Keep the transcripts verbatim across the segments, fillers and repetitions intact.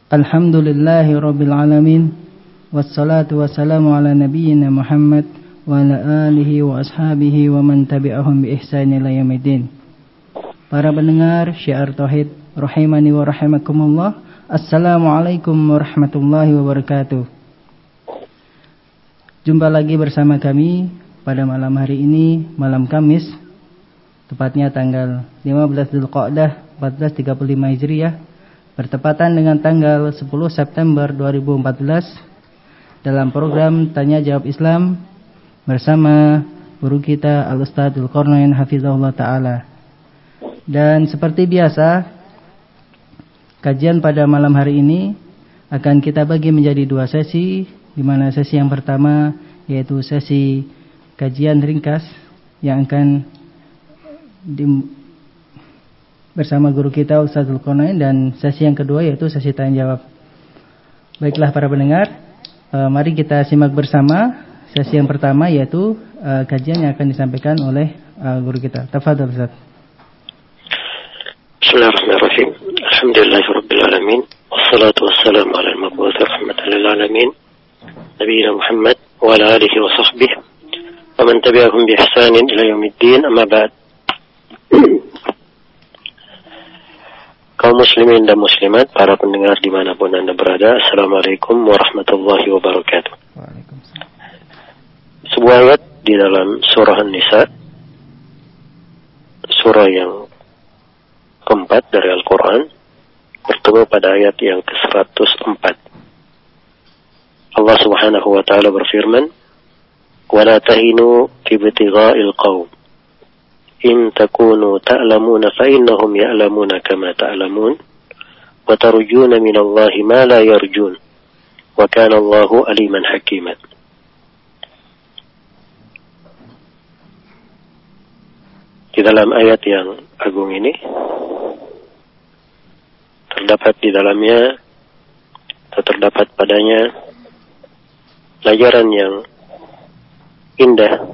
Alhamdulillahi Rabbil Alamin. Wassalatu wassalamu ala nabiyyina Muhammad wa ala alihi wa ashabihi wa man tabi'ahum bi ihsan ila yaumiddin. Para pendengar Syiar Tauhid rahimani wa rahimakumullah. Assalamualaikum warahmatullahi wabarakatuh. Jumpa lagi bersama kami pada malam hari ini, malam Kamis, tepatnya tanggal lima belas Dzulqa'dah empat belas tiga puluh lima Hijriah, bertepatan dengan tanggal sepuluh September dua ribu empat belas, dalam program Tanya Jawab Islam bersama guru kita Al-Ustadz Dzulqarnain Hafizahullah Ta'ala. Dan seperti biasa, kajian pada malam hari ini akan kita bagi menjadi dua sesi, di mana sesi yang pertama yaitu sesi kajian ringkas yang akan di, bersama guru kita Ustadz Dzulqarnain, dan sesi yang kedua yaitu sesi tanya jawab. Baiklah para pendengar, e, mari kita simak bersama sesi yang pertama yaitu e, kajian yang akan disampaikan oleh e, guru kita. Tafadhol Ustadz. Bismillahirrahmanirrahim. Alhamdulillahirabbil alamin. Wassalatu wassalamu ala al-mab'uts rahmatan lil alamin. Nabiyina Muhammad wa ala alihi wa sahbihi wa man tabi'ahum bi ihsanin ila yaumiddin. Amma ba'd. Kaum muslimin dan muslimat, para pendengar dimanapun Anda berada, Assalamualaikum warahmatullahi wabarakatuh. Waalaikumsalam. Sebuah ayat di dalam surah An-Nisa, surah yang keempat dari Al-Quran, bertemu pada ayat yang ke seratus empat. Allah subhanahu wa ta'ala berfirman, وَلَا تَهِنُوا فِي ابْتِغَاءِ الْقَوْمِ إن تكونوا تعلمون فإنهم يعلمون كما تعلمون وترجون من الله ما لا يرجون وكان الله عليما حكيما. Di dalam ayat yang agung ini terdapat di dalamnya atau terdapat padanya pelajaran yang indah,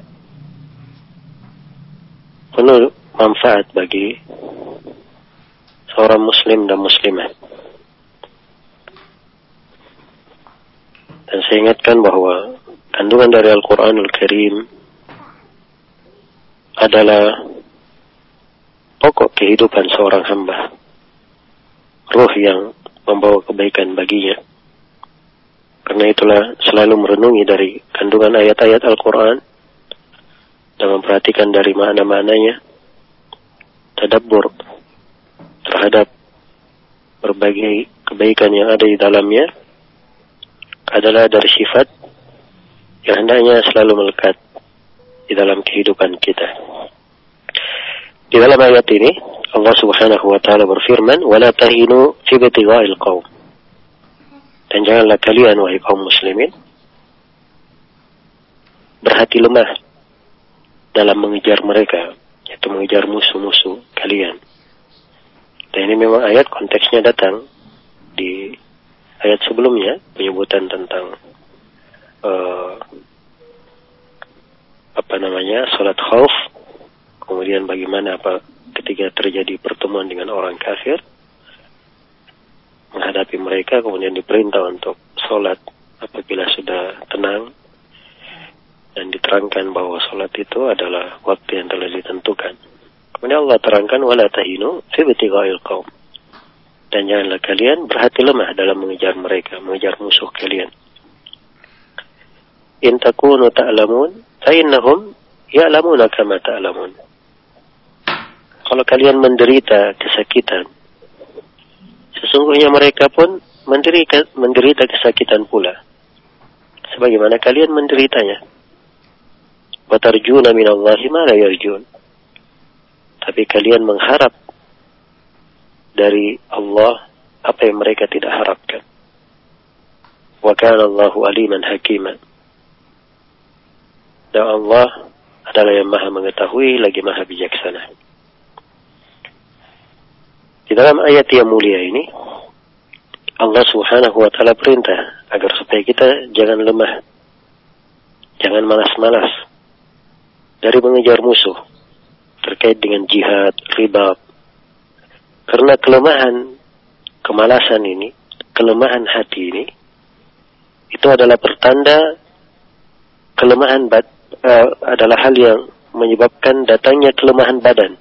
penuh manfaat bagi seorang muslim dan muslimah. Dan saya ingatkan bahwa kandungan dari Al-Quranul Karim adalah pokok kehidupan seorang hamba, ruh yang membawa kebaikan baginya. Karena itulah selalu merenungi dari kandungan ayat-ayat Al-Quran dan memperhatikan dari makna-maknanya, tadabbur terhadap berbagai kebaikan yang ada di dalamnya adalah dari sifat yang hendaknya selalu melekat di dalam kehidupan kita. Di dalam ayat ini Allah subhanahu wa ta'ala berfirman, وَلَا تَهِنُوا فِي ابْتِغَاءِ الْقَوْمِ, dan janganlah kalian wahai kaum muslimin berhati lemah dalam mengejar mereka, yaitu mengejar musuh-musuh kalian. Dan ini memang ayat konteksnya datang di ayat sebelumnya, penyebutan tentang uh, apa namanya salat khauf, kemudian bagaimana apa ketika terjadi pertemuan dengan orang kafir, menghadapi mereka, kemudian diperintah untuk salat apabila sudah tenang. Dan diterangkan bahwa salat itu adalah waktu yang telah ditentukan. Kemudian Allah terangkan, وَلَا تَهِنُوا فِي ابْتِغَاءِ الْقَوْمِ, dan janganlah kalian berhati lemah dalam mengejar mereka, mengejar musuh kalian. إِن تَكُونُوا تَعْلَمُونَ فَإِنَّهُمْ يَعْلَمُونَ كَمَا تَعْلَمُونَ, kalau kalian menderita kesakitan, sesungguhnya mereka pun menderita, menderita kesakitan pula, sebagaimana kalian menderitanya. وَتَرْجُونَ مِنَ اللَّهِ مَا لَا يَرْجُونَ, tapi kalian mengharap dari Allah apa yang mereka tidak harapkan. وَكَانَ اللَّهُ عَلِيمًا حَكِيمًا, dan Allah adalah yang maha mengetahui lagi maha bijaksana. Di dalam ayat yang mulia ini Allah subhanahu wa ta'ala perintah agar supaya kita jangan lemah, jangan malas-malas dari mengejar musuh terkait dengan jihad, ribat. Karena kelemahan, kemalasan ini kelemahan hati ini, itu adalah pertanda kelemahan bad, uh, adalah hal yang menyebabkan datangnya kelemahan badan.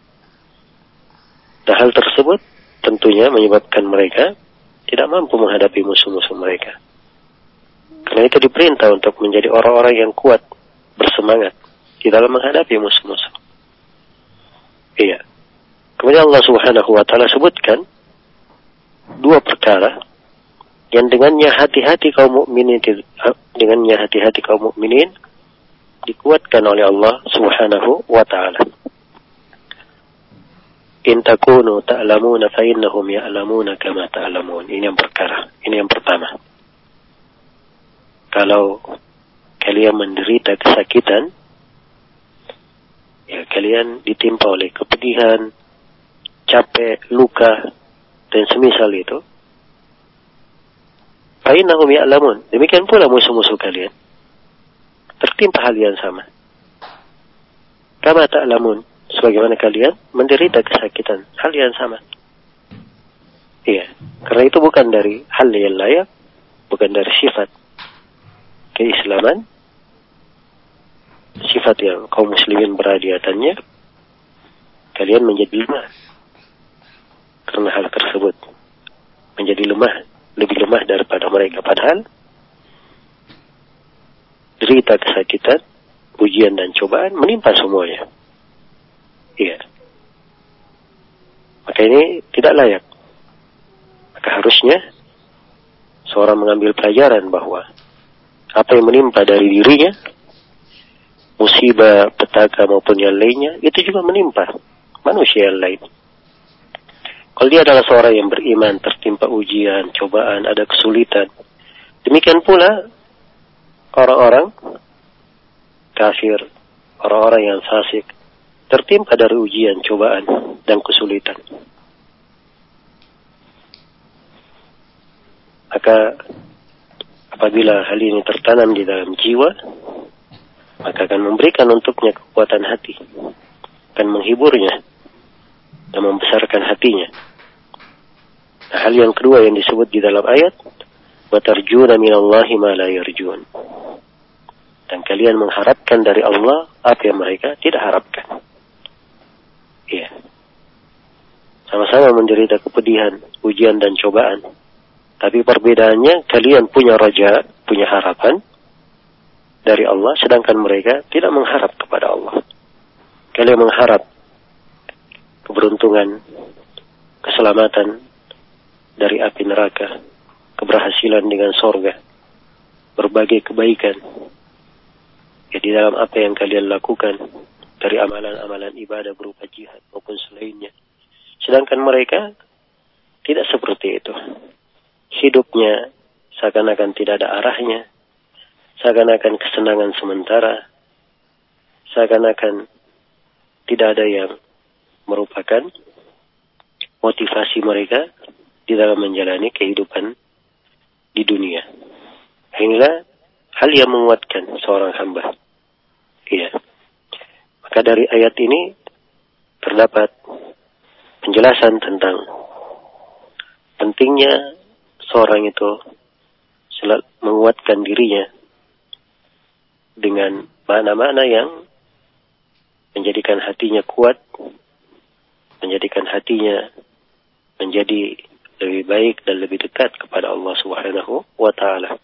Dan hal tersebut tentunya menyebabkan mereka tidak mampu menghadapi musuh-musuh mereka. Karena itu diperintah untuk menjadi orang-orang yang kuat, bersemangat di dalam menghadapi musuh-musuh. Iya. Kemudian Allah Subhanahu wa taala sebutkan dua perkara yang dengannya hati-hati kaum mukminin dengannya hati-hati kaum mukminin dikuatkan oleh Allah Subhanahu wa taala. In takunu ta'lamuna fa innahum ya'lamuna kama ta'lamun. Ini yang perkara, ini yang pertama. Kalau kalian menderita kesakitan, ya kalian ditimpa oleh kepedihan, capek, luka, dan semisal itu, fa innahum ya'lamun. Demikian pula musuh-musuh kalian tertimpa hal yang sama. Kama ta'lamun, sebagaimana kalian menderita kesakitan, hal yang sama. Iya, karena itu bukan dari hal yang layak, bukan dari sifat keislaman, sifat yang kaum muslimin berada di atasnya, kalian menjadi lemah. Karena hal tersebut menjadi lemah, lebih lemah daripada mereka. Padahal derita kesakitan, ujian dan cobaan menimpa semuanya. Iya. Maka ini tidak layak. Maka harusnya seorang mengambil pelajaran bahwa apa yang menimpa dari dirinya, musibah, petaka maupun yang lainnya, itu juga menimpa manusia yang lain. Kalau dia adalah seorang yang beriman, tertimpa ujian, cobaan, ada kesulitan, demikian pula orang-orang kafir, orang-orang yang fasik, tertimpa dari ujian, cobaan, dan kesulitan. Maka apabila hal ini tertanam di dalam jiwa, maka akan memberikan untuknya kekuatan hati, akan menghiburnya dan membesarkan hatinya. Nah, hal yang kedua yang disebut di dalam ayat, wa tarjuna minallahi ma la yarjun. Dan kalian mengharapkan dari Allah apa yang mereka tidak harapkan. Iya. Sama-sama menderita kepedihan, ujian dan cobaan. Tapi perbedaannya, kalian punya raja, punya harapan dari Allah, sedangkan mereka tidak mengharap kepada Allah. Kalian mengharap keberuntungan, keselamatan dari api neraka, keberhasilan dengan sorga, berbagai kebaikan ya di dalam apa yang kalian lakukan dari amalan-amalan ibadah berupa jihad maupun selainnya. Sedangkan mereka tidak seperti itu. Hidupnya seakan-akan tidak ada arahnya, seakan-akan kesenangan sementara, seakan-akan tidak ada yang merupakan motivasi mereka di dalam menjalani kehidupan di dunia. Inilah hal yang menguatkan seorang hamba. Iya. Maka dari ayat ini terdapat penjelasan tentang pentingnya seorang itu selalu menguatkan dirinya dengan makna-makna yang menjadikan hatinya kuat, menjadikan hatinya menjadi lebih baik dan lebih dekat kepada Allah Subhanahu wa taala.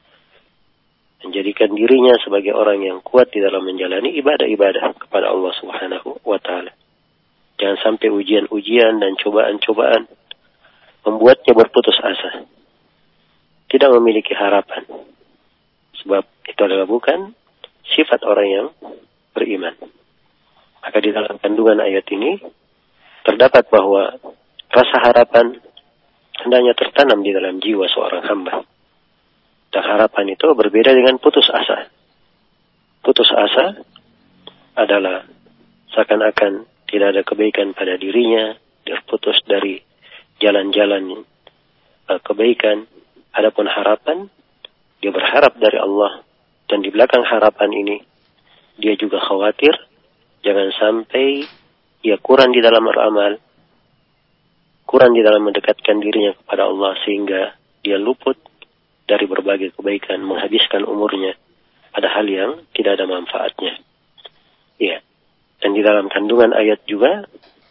Menjadikan dirinya sebagai orang yang kuat di dalam menjalani ibadah-ibadah kepada Allah Subhanahu wa taala. Jangan sampai ujian-ujian dan cobaan-cobaan membuatnya berputus asa, tidak memiliki harapan. Sebab itu adalah bukan sifat orang yang beriman. Maka di dalam kandungan ayat ini terdapat bahwa rasa harapan hendaknya tertanam di dalam jiwa seorang hamba. Dan harapan itu berbeda dengan putus asa. Putus asa adalah seakan-akan tidak ada kebaikan pada dirinya, dia putus dari jalan-jalan uh, kebaikan. Adapun harapan, dia berharap dari Allah. Dan di belakang harapan ini, dia juga khawatir jangan sampai ia kurang di dalam beramal, kurang di dalam mendekatkan dirinya kepada Allah, sehingga dia luput dari berbagai kebaikan, menghabiskan umurnya pada hal yang tidak ada manfaatnya. Ya. Dan di dalam kandungan ayat juga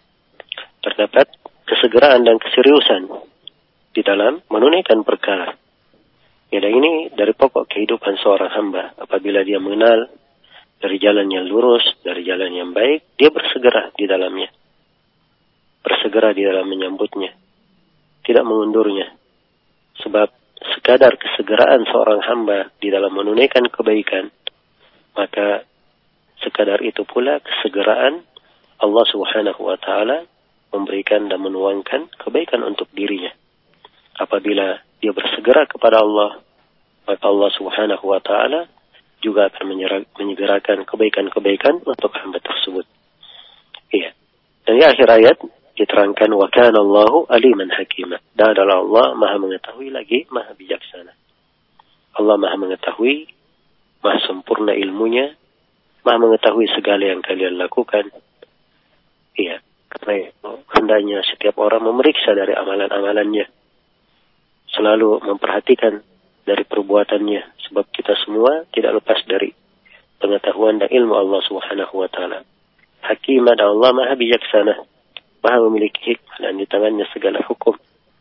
terdapat kesegeraan dan keseriusan di dalam menunaikan perkara. Ya, dan ini dari pokok kehidupan seorang hamba. Apabila dia mengenal dari jalan yang lurus, dari jalan yang baik, dia bersegera di dalamnya. Bersegera di dalam menyambutnya. Tidak mengundurnya. Sebab sekadar kesegeraan seorang hamba di dalam menunaikan kebaikan, maka sekadar itu pula kesegeraan Allah Subhanahu wa taala memberikan dan menuangkan kebaikan untuk dirinya. Apabila dia bersegera kepada Allah, maka Allah Subhanahu wa taala juga akan menyegerakan kebaikan-kebaikan untuk hamba tersebut. Iya. Dan di akhir ayat diterangkan wa kana Allahu aliman hakima. Dan adalah Allah Maha mengetahui lagi Maha bijaksana. Allah Maha mengetahui, Maha sempurna ilmunya, Maha mengetahui segala yang kalian lakukan. Iya. Karena hendaknya setiap orang memeriksa dari amalan-amalannya. Selalu memperhatikan dari perbuatannya. Sebab kita semua tidak lepas dari pengetahuan dan ilmu Allah Subhanahu wa taala. Hakimah dan Allah Maha bijaksana. Maha memiliki hikmah dan di tangannya segala hukum.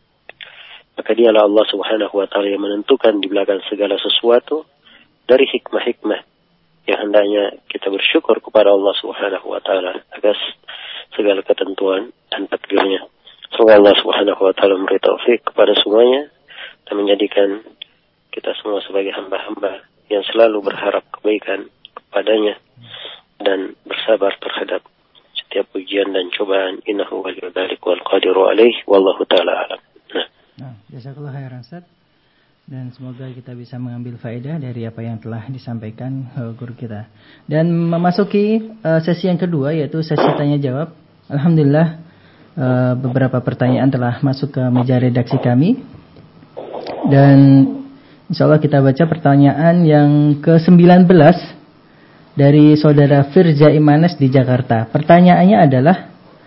Maka dialah Allah Subhanahu wa taala yang menentukan di belakang segala sesuatu dari hikmah-hikmah yang hendaknya kita bersyukur kepada Allah Subhanahu wa taala atas segala ketentuan dan takdirnya. Semoga Allah Subhanahu wa taala memberi taufik kepada semuanya dan menjadikan kita semua sebagai hamba-hamba yang selalu berharap kebaikan kepadanya dan bersabar terhadap setiap ujian dan cobaan. Innahu waliyyu dzalik wal qadiru alaih wallahu taala alam. Nah, nah jazakallahu khairan Ustaz. Dan semoga kita bisa mengambil faedah dari apa yang telah disampaikan uh, guru kita. Dan memasuki uh, sesi yang kedua, yaitu sesi tanya jawab. Alhamdulillah uh, beberapa pertanyaan telah masuk ke meja redaksi kami. Dan insyaallah kita baca pertanyaan yang ke sembilan belas dari saudara Firja Imanes di Jakarta. Pertanyaannya adalah,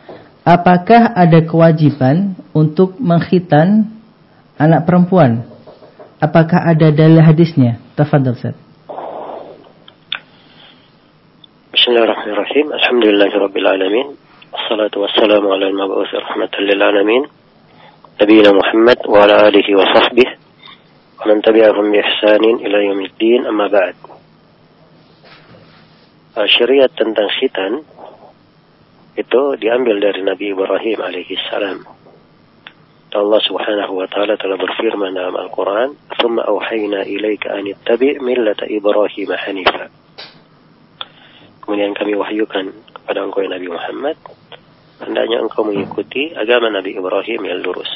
apakah ada kewajiban untuk mengkhitan anak perempuan? Apakah ada dalil hadisnya? Tafadhal Ustaz. Bismillahirrahmanirrahim. Alhamdulillahirabbil alamin. Wassalatu wassalamu ala al-mab'uts rahmatan lil alamin. Nabiyina Muhammad wa ala alihi wa sahbihi wa man tabi'ahum bi ihsanin ila yaumiddin, amma ba'd. Syariat tentang khitan itu diambil dari Nabi Ibrahim alaihi salam. Allah Subhanahu wa taala telah berfirman dalam Al-Qur'an, "Tsumma auhayna ilaika an ittabi' millata Ibrahim hanifa." Kemudian kami wahyukan kepada engkau ya Nabi Muhammad, hendaknya engkau mengikuti agama Nabi Ibrahim yang lurus.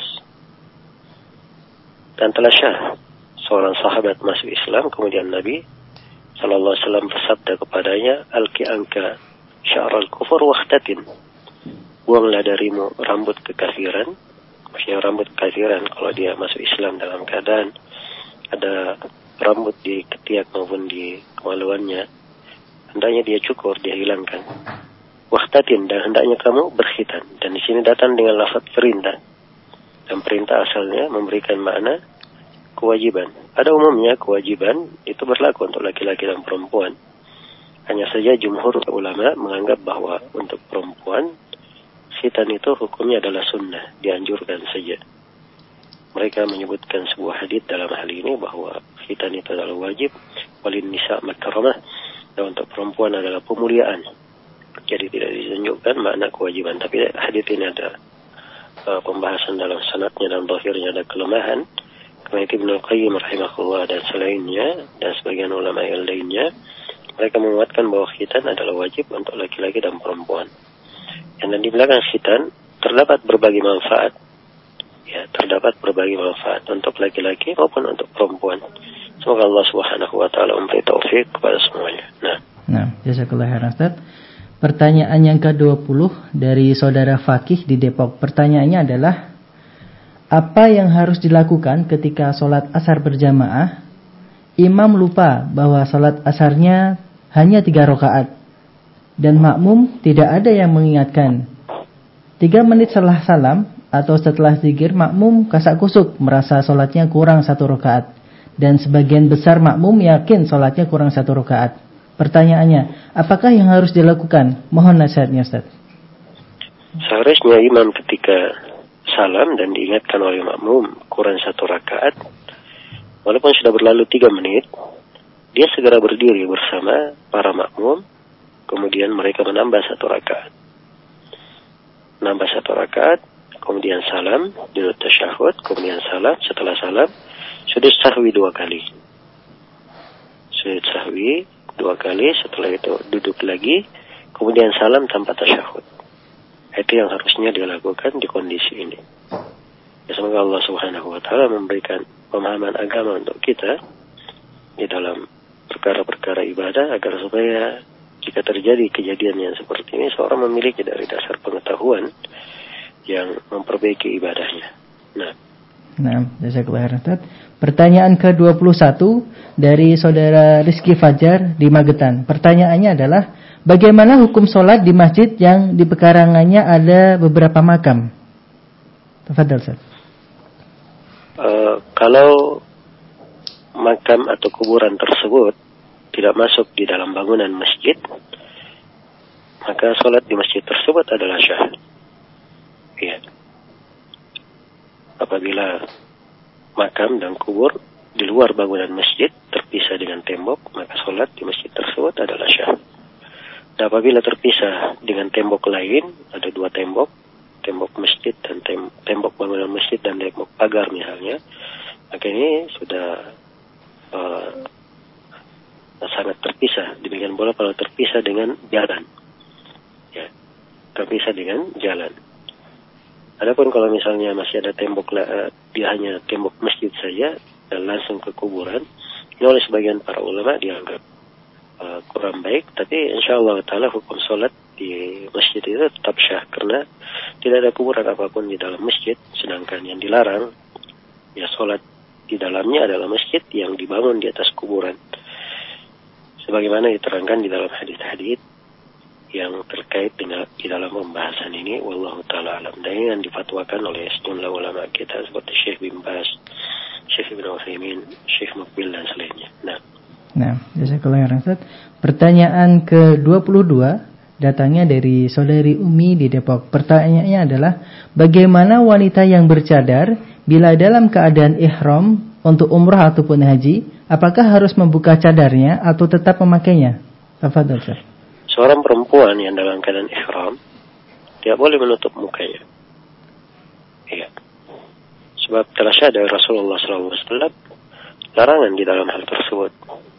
Dan telah syah seorang sahabat masuk Islam, kemudian Nabi sallallahu alaihi wasallam bersabda kepadanya, "Alki anka sya'ral kufur wahtatin." Buanglah darimu rambut kekafiran. Maksudnya rambut kekafiran kalau dia masuk Islam dalam keadaan ada rambut di ketiak maupun di kemaluannya, hendaknya dia cukur, dia hilangkan. Wahtatin, dan hendaknya kamu berkhitan. Dan di sini datang dengan lafaz perintah. Dan perintah asalnya memberikan makna kewajiban. Pada umumnya kewajiban itu berlaku untuk laki-laki dan perempuan. Hanya saja jumhur ulama menganggap bahwa untuk perempuan khitan itu hukumnya adalah sunnah, dianjurkan saja. Mereka menyebutkan sebuah hadits dalam hal ini bahwa khitan itu adalah wajib, walin nisa makramah, dan untuk perempuan adalah pemuliaan. Jadi tidak ditunjukkan makna kewajiban. Tapi hadits ini ada uh, pembahasan dalam sanadnya dan zahirnya ada kelemahan. Karena itu Ibnu Qayyim rahimahullah dan selainnya dan sebagian ulama yang lainnya, mereka menguatkan bahwa khitan adalah wajib untuk laki-laki dan perempuan. Dan di belakang khitan terdapat berbagai manfaat. Ya, terdapat berbagai manfaat untuk laki-laki maupun untuk perempuan. Semoga Allah Subhanahu wa taala memberi taufik kepada semuanya. Nah, nah, jazakallahu khairan Ustaz. Pertanyaan yang ke dua puluh dari saudara Fakih di Depok. Pertanyaannya adalah, apa yang harus dilakukan ketika sholat asar berjamaah? Imam lupa bahwa sholat asarnya hanya tiga rakaat. Dan makmum tidak ada yang mengingatkan. Tiga menit setelah salam, atau setelah zikir makmum kasak kusuk merasa sholatnya kurang satu rakaat, dan sebagian besar makmum yakin sholatnya kurang satu rakaat. Pertanyaannya, apakah yang harus dilakukan? Mohon nasihatnya, Ustaz. Seharusnya imam ketika salam dan diingatkan oleh makmum kurang satu rakaat, walaupun sudah berlalu tiga menit, dia segera berdiri bersama para makmum, kemudian mereka menambah satu rakaat. Nambah satu rakaat, kemudian salam, duduk tasyahud, kemudian salam, setelah salam, sujud sahwi dua kali. Sujud sahwi dua kali, setelah itu duduk lagi, kemudian salam tanpa tasyahud. Itu yang harusnya dilakukan di kondisi ini. Ya, semoga Allah Subhanahu wa taala memberikan pemahaman agama untuk kita di dalam perkara-perkara ibadah, agar supaya jika terjadi kejadian yang seperti ini, seorang memiliki dari dasar pengetahuan yang memperbaiki ibadahnya. Nah, nah, jazakallahu khairan, Ustaz. Pertanyaan ke dua puluh satu dari saudara Rizky Fajar di Magetan. Pertanyaannya adalah, bagaimana hukum sholat di masjid yang di pekarangannya ada beberapa makam? Tafadhal, Ustaz. Uh, kalau makam atau kuburan tersebut tidak masuk di dalam bangunan masjid, maka sholat di masjid tersebut adalah syah. Ya. Apabila makam dan kubur di luar bangunan masjid terpisah dengan tembok, maka sholat di masjid tersebut adalah syah. Dan apabila terpisah dengan tembok lain, ada dua tembok, tembok masjid dan tem- tembok bangunan masjid dan tembok pagar misalnya, maka ini sudah uh, sangat terpisah. Demikian pula kalau terpisah dengan jalan, ya, terpisah dengan jalan. Adapun kalau misalnya masih ada tembok, uh, dia hanya tembok masjid saja dan langsung ke kuburan, ini oleh sebagian para ulama dianggap uh, kurang baik. Tapi insyaallah taala hukum sholat di masjid itu tetap syah, karena tidak ada kuburan apapun di dalam masjid. Sedangkan yang dilarang, ya, sholat di dalamnya adalah masjid yang dibangun di atas kuburan, sebagaimana diterangkan di dalam hadis-hadis yang terkait dengan di dalam pembahasan ini. Wallahu ta'ala alam. Dan ini yang difatwakan oleh sejumlah ulama kita seperti Syekh bin Baz, Syekh Ibn Utsaimin, Syekh Mukbil dan selainnya. Nah, nah, jazakallahu khairan, Ustaz. Pertanyaan ke dua puluh dua datangnya dari saudari Umi di Depok. Pertanyaannya adalah, bagaimana wanita yang bercadar bila dalam keadaan ihram untuk umrah ataupun haji, apakah harus membuka cadarnya atau tetap memakainya? Tafadhol, Ustaz. Seorang perempuan yang dalam keadaan ihram tidak boleh menutup mukanya. Iya. Sebab telah syahada Rasulullah shallallahu alaihi wasallam larangan di dalam hal tersebut.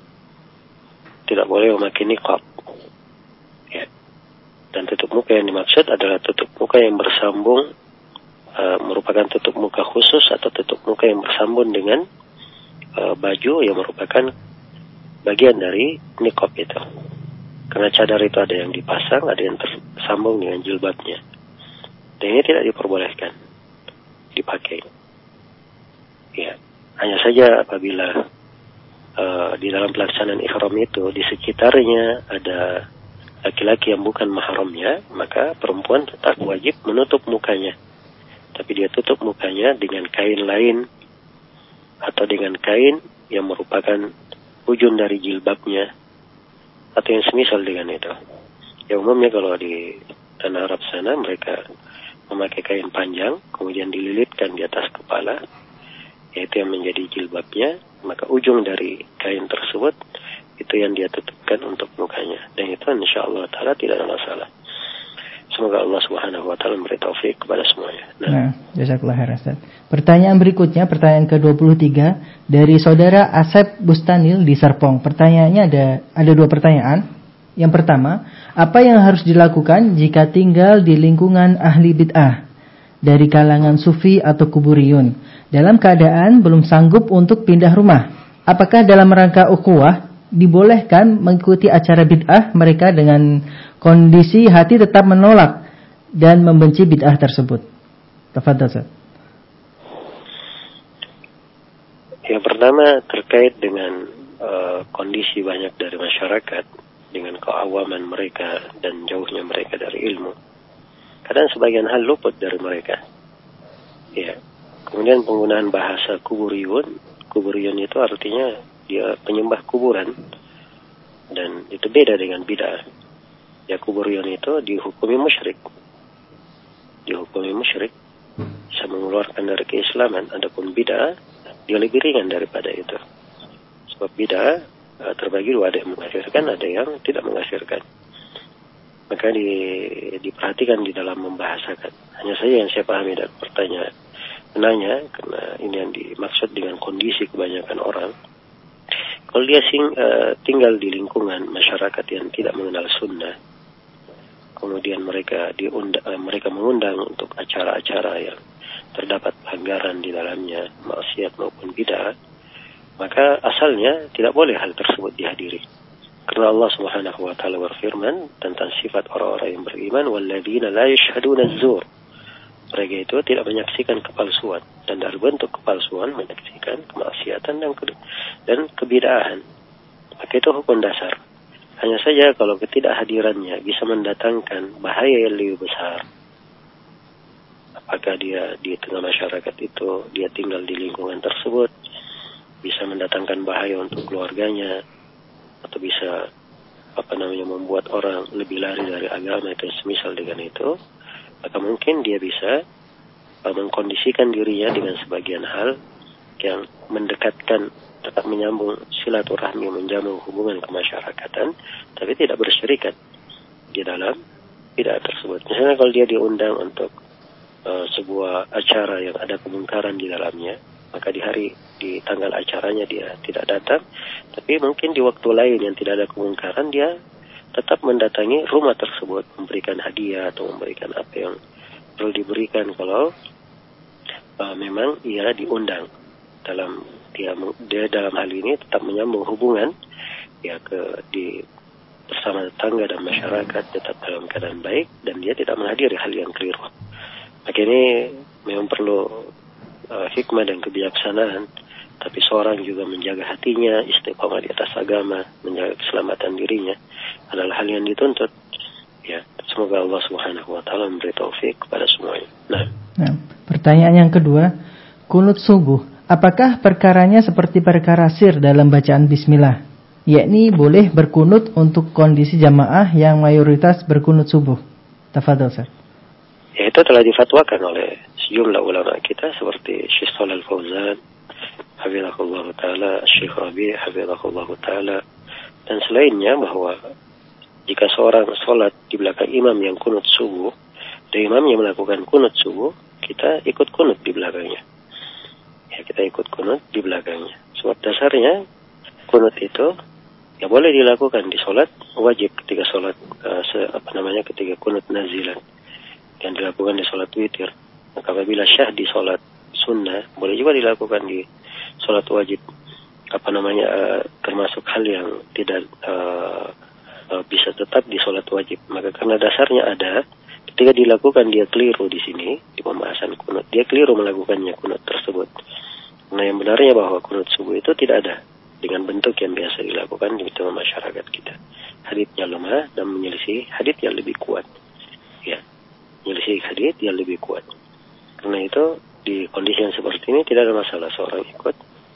Tidak boleh memakai niqab. Ya. Dan tutup muka yang dimaksud adalah tutup muka yang bersambung, uh, merupakan tutup muka khusus atau tutup muka yang bersambung dengan uh, baju yang merupakan bagian dari niqab itu. Karena cadar itu ada yang dipasang, ada yang tersambung dengan jilbabnya. Dan ini tidak diperbolehkan dipakai. Ya, hanya saja apabila uh, di dalam pelaksanaan ihram itu di sekitarnya ada laki-laki yang bukan mahramnya, maka perempuan tetap wajib menutup mukanya. Tapi dia tutup mukanya dengan kain lain atau dengan kain yang merupakan ujung dari jilbabnya, atau yang semisal dengan itu. Ya, umumnya kalau di tanah Arab sana mereka memakai kain panjang kemudian dililitkan di atas kepala, yaitu yang menjadi jilbabnya, maka ujung dari kain tersebut itu yang dia tutupkan untuk mukanya, dan itu insyaallah taala tidak ada masalah. Semoga Allah Subhanahu wa taala memberi taufik kepada semuanya. Nah, nah jazakallahu khairan, Ustaz. Pertanyaan berikutnya, pertanyaan ke dua puluh tiga dari saudara Asep Bustanil di Serpong. Pertanyaannya ada ada dua pertanyaan. Yang pertama, apa yang harus dilakukan jika tinggal di lingkungan ahli bid'ah dari kalangan sufi atau kuburiyun dalam keadaan belum sanggup untuk pindah rumah? Apakah dalam rangka ukhuwah dibolehkan mengikuti acara bid'ah mereka dengan kondisi hati tetap menolak dan membenci bid'ah tersebut? Tafadhal, Ustaz. Yang pertama terkait dengan uh, kondisi banyak dari masyarakat dengan keawaman mereka dan jauhnya mereka dari ilmu. Kadang sebagian hal luput dari mereka. Ya. Kemudian penggunaan bahasa kuburiyun, kuburiyun itu artinya dia penyembah kuburan, dan itu beda dengan bid'ah. Ya, kuburiyun itu dihukumi musyrik, dihukumi musyrik, bisa mengeluarkan dari keislaman. Adapun bid'ah dia lebih ringan daripada itu. Sebab bid'ah uh, terbagi dua, ada yang mengkafirkan, ada yang tidak mengkafirkan. Maka di, diperhatikan di dalam membahasakan. Hanya saja yang saya pahami dan pertanyaan menanya, karena ini yang dimaksud dengan kondisi kebanyakan orang. Kalau dia sing, uh, tinggal di lingkungan masyarakat yang tidak mengenal sunnah, kemudian mereka diundang, uh, mereka mengundang untuk acara-acara yang terdapat pelanggaran di dalamnya, maksiat maupun bid'ah, maka asalnya tidak boleh hal tersebut dihadiri. Karena Allah Subhanahu wa taala berfirman tentang sifat orang-orang yang beriman, walladzina la yashhaduna az-zur. Mereka itu tidak menyaksikan kepalsuan, dan dari bentuk kepalsuan menyaksikan kemaksiatan dan ke- dan kebid'ahan. Maka itu hukum dasar. Hanya saja kalau ketidakhadirannya bisa mendatangkan bahaya yang lebih besar. Apakah dia di tengah masyarakat itu, dia tinggal di lingkungan tersebut, bisa mendatangkan bahaya untuk keluarganya, atau bisa apa namanya membuat orang lebih lari dari agama itu semisal dengan itu, maka mungkin dia bisa uh, mengkondisikan dirinya dengan sebagian hal yang mendekatkan, tetap menyambung silaturahmi, menjamu hubungan kemasyarakatan, tapi tidak bersyirikat di dalam bid'ah tersebut. Misalnya kalau dia diundang untuk uh, sebuah acara yang ada kemungkaran di dalamnya, maka di hari, di tanggal acaranya dia tidak datang, tapi mungkin di waktu lain yang tidak ada kemungkaran, dia tetap mendatangi rumah tersebut, memberikan hadiah atau memberikan apa yang perlu diberikan kalau uh, memang ia diundang. Dalam dia, dia dalam hal ini tetap menyambung hubungan ya ke di bersama tetangga dan masyarakat, tetap dalam keadaan baik, dan dia tidak menghadiri hal yang keliru. Maka ini memang perlu uh, hikmah dan kebijaksanaan. Tapi seorang juga menjaga hatinya, istiqomah di atas agama, menjaga keselamatan dirinya adalah hal yang dituntut. Ya, semoga Allah Subhanahu wa taala memberi taufik kepada semuanya. Nah, nah, pertanyaan yang kedua, kunut subuh, apakah perkaranya seperti perkara sir dalam bacaan bismillah? Yakni boleh berkunut untuk kondisi jamaah yang mayoritas berkunut subuh. Tafadhol, Ustaz. Ya, itu telah difatwakan oleh sejumlah ulama kita seperti Syekh Shalal Fauzan, hafizahullah ta'ala, Syekh Rabi' hafizahullah ta'ala, dan selainnya, bahwa jika seorang sholat di belakang imam yang kunut subuh, dan imamnya melakukan kunut subuh, kita ikut kunut di belakangnya. Ya, kita ikut kunut di belakangnya. Sebab dasarnya kunut itu ya boleh dilakukan di sholat wajib, ketika sholat uh, se, apa namanya ketika kunut nazilan yang dilakukan di sholat witir. Maka apabila syah di sholat sunnah, boleh juga dilakukan di sholat wajib, apa namanya uh, termasuk hal yang tidak uh, uh, bisa tetap di sholat wajib. Maka karena dasarnya ada, ketika dilakukan dia keliru di sini di pembahasan kunut, dia keliru melakukannya kunut tersebut. Nah, yang benarnya bahwa kunut subuh itu tidak ada dengan bentuk yang biasa dilakukan di tengah masyarakat kita. Haditsnya lemah dan menyelisih hadits yang lebih kuat. Ya, menyelisih hadits yang lebih kuat. Karena itu di kondisi yang seperti ini tidak ada masalah seorang ikut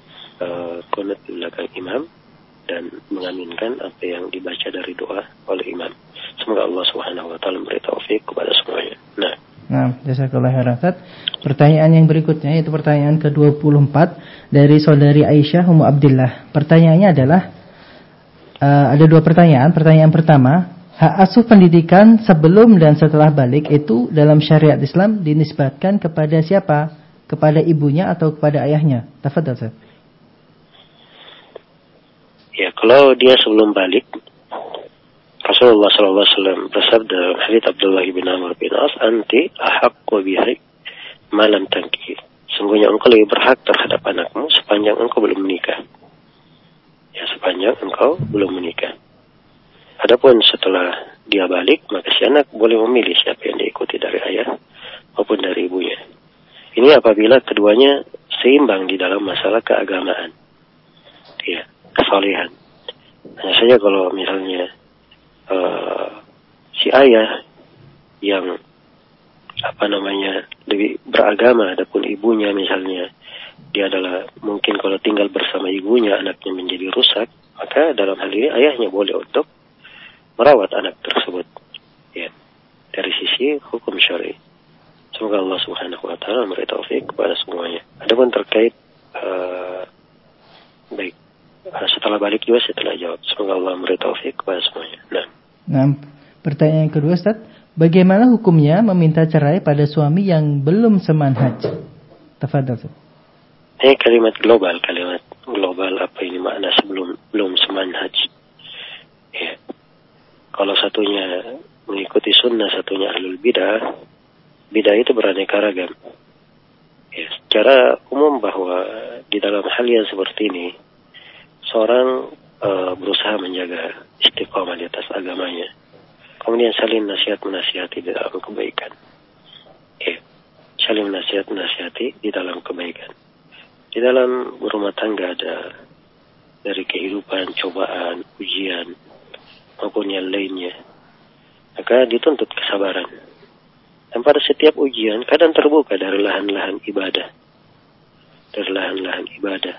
Uh, kunut di belakang imam dan mengaminkan apa yang dibaca dari doa oleh imam. Semoga Allah Subhanahu wa taala memberi taufik kepada semuanya. Nah, nah, jazakallahu khairan. Pertanyaan yang berikutnya yaitu pertanyaan ke dua puluh empat dari saudari Aisyah Ummu Abdillah. Pertanyaannya adalah uh, ada dua pertanyaan. Pertanyaan pertama, hak asuh pendidikan sebelum dan setelah balik itu dalam syariat Islam dinisbatkan kepada siapa? Kepada ibunya atau kepada ayahnya? Tafadhol, Ustaz. Ya, kalau dia sebelum balik, Rasulullah sallallahu alaihi wasallam bersabda dalam hadits Abdullah bin Amr bin As, "Anti ahaqqu bihi ma lam tankihi." Sungguhnya engkau lebih berhak terhadap anakmu sepanjang engkau belum menikah. Ya, sepanjang engkau belum menikah. Adapun setelah dia balik, maka si anak boleh memilih siapa yang diikuti dari ayah maupun dari ibunya. Ini apabila keduanya seimbang di dalam masalah keagamaan. Ya, kesalehan. Hanya saja kalau misalnya uh, si ayah yang apa namanya lebih beragama, adapun ibunya misalnya dia adalah mungkin kalau tinggal bersama ibunya anaknya menjadi rusak, maka dalam hal ini ayahnya boleh untuk merawat anak tersebut. Ya, dari sisi hukum syar'i. Semoga Allah Subhanahu wa taala memberi taufik kepada semuanya. Adapun terkait uh, baik uh, setelah balik juga saya telah jawab. Semoga Allah memberi taufik kepada semuanya. Nah. Nah, pertanyaan yang kedua Ustaz, bagaimana hukumnya meminta cerai pada suami yang belum semanhaj? Tafadhol Ustaz. Ini kalimat global, kalimat global apa ini makna sebelum belum semanhaj. Ya. Kalau satunya mengikuti sunnah, satunya ahlul bidah, bidah itu beraneka ragam. Ya, secara umum bahwa di dalam hal yang seperti ini, seorang uh, berusaha menjaga istiqomah di atas agamanya. Kemudian saling nasihat menasihati di dalam kebaikan. Ya, saling nasihat menasihati di dalam kebaikan. Di dalam berumah tangga ada dari kehidupan, cobaan, ujian, maupun yang lainnya. Maka dituntut kesabaran. Dan pada setiap ujian, kadang terbuka dari lahan-lahan ibadah. Dari lahan-lahan ibadah.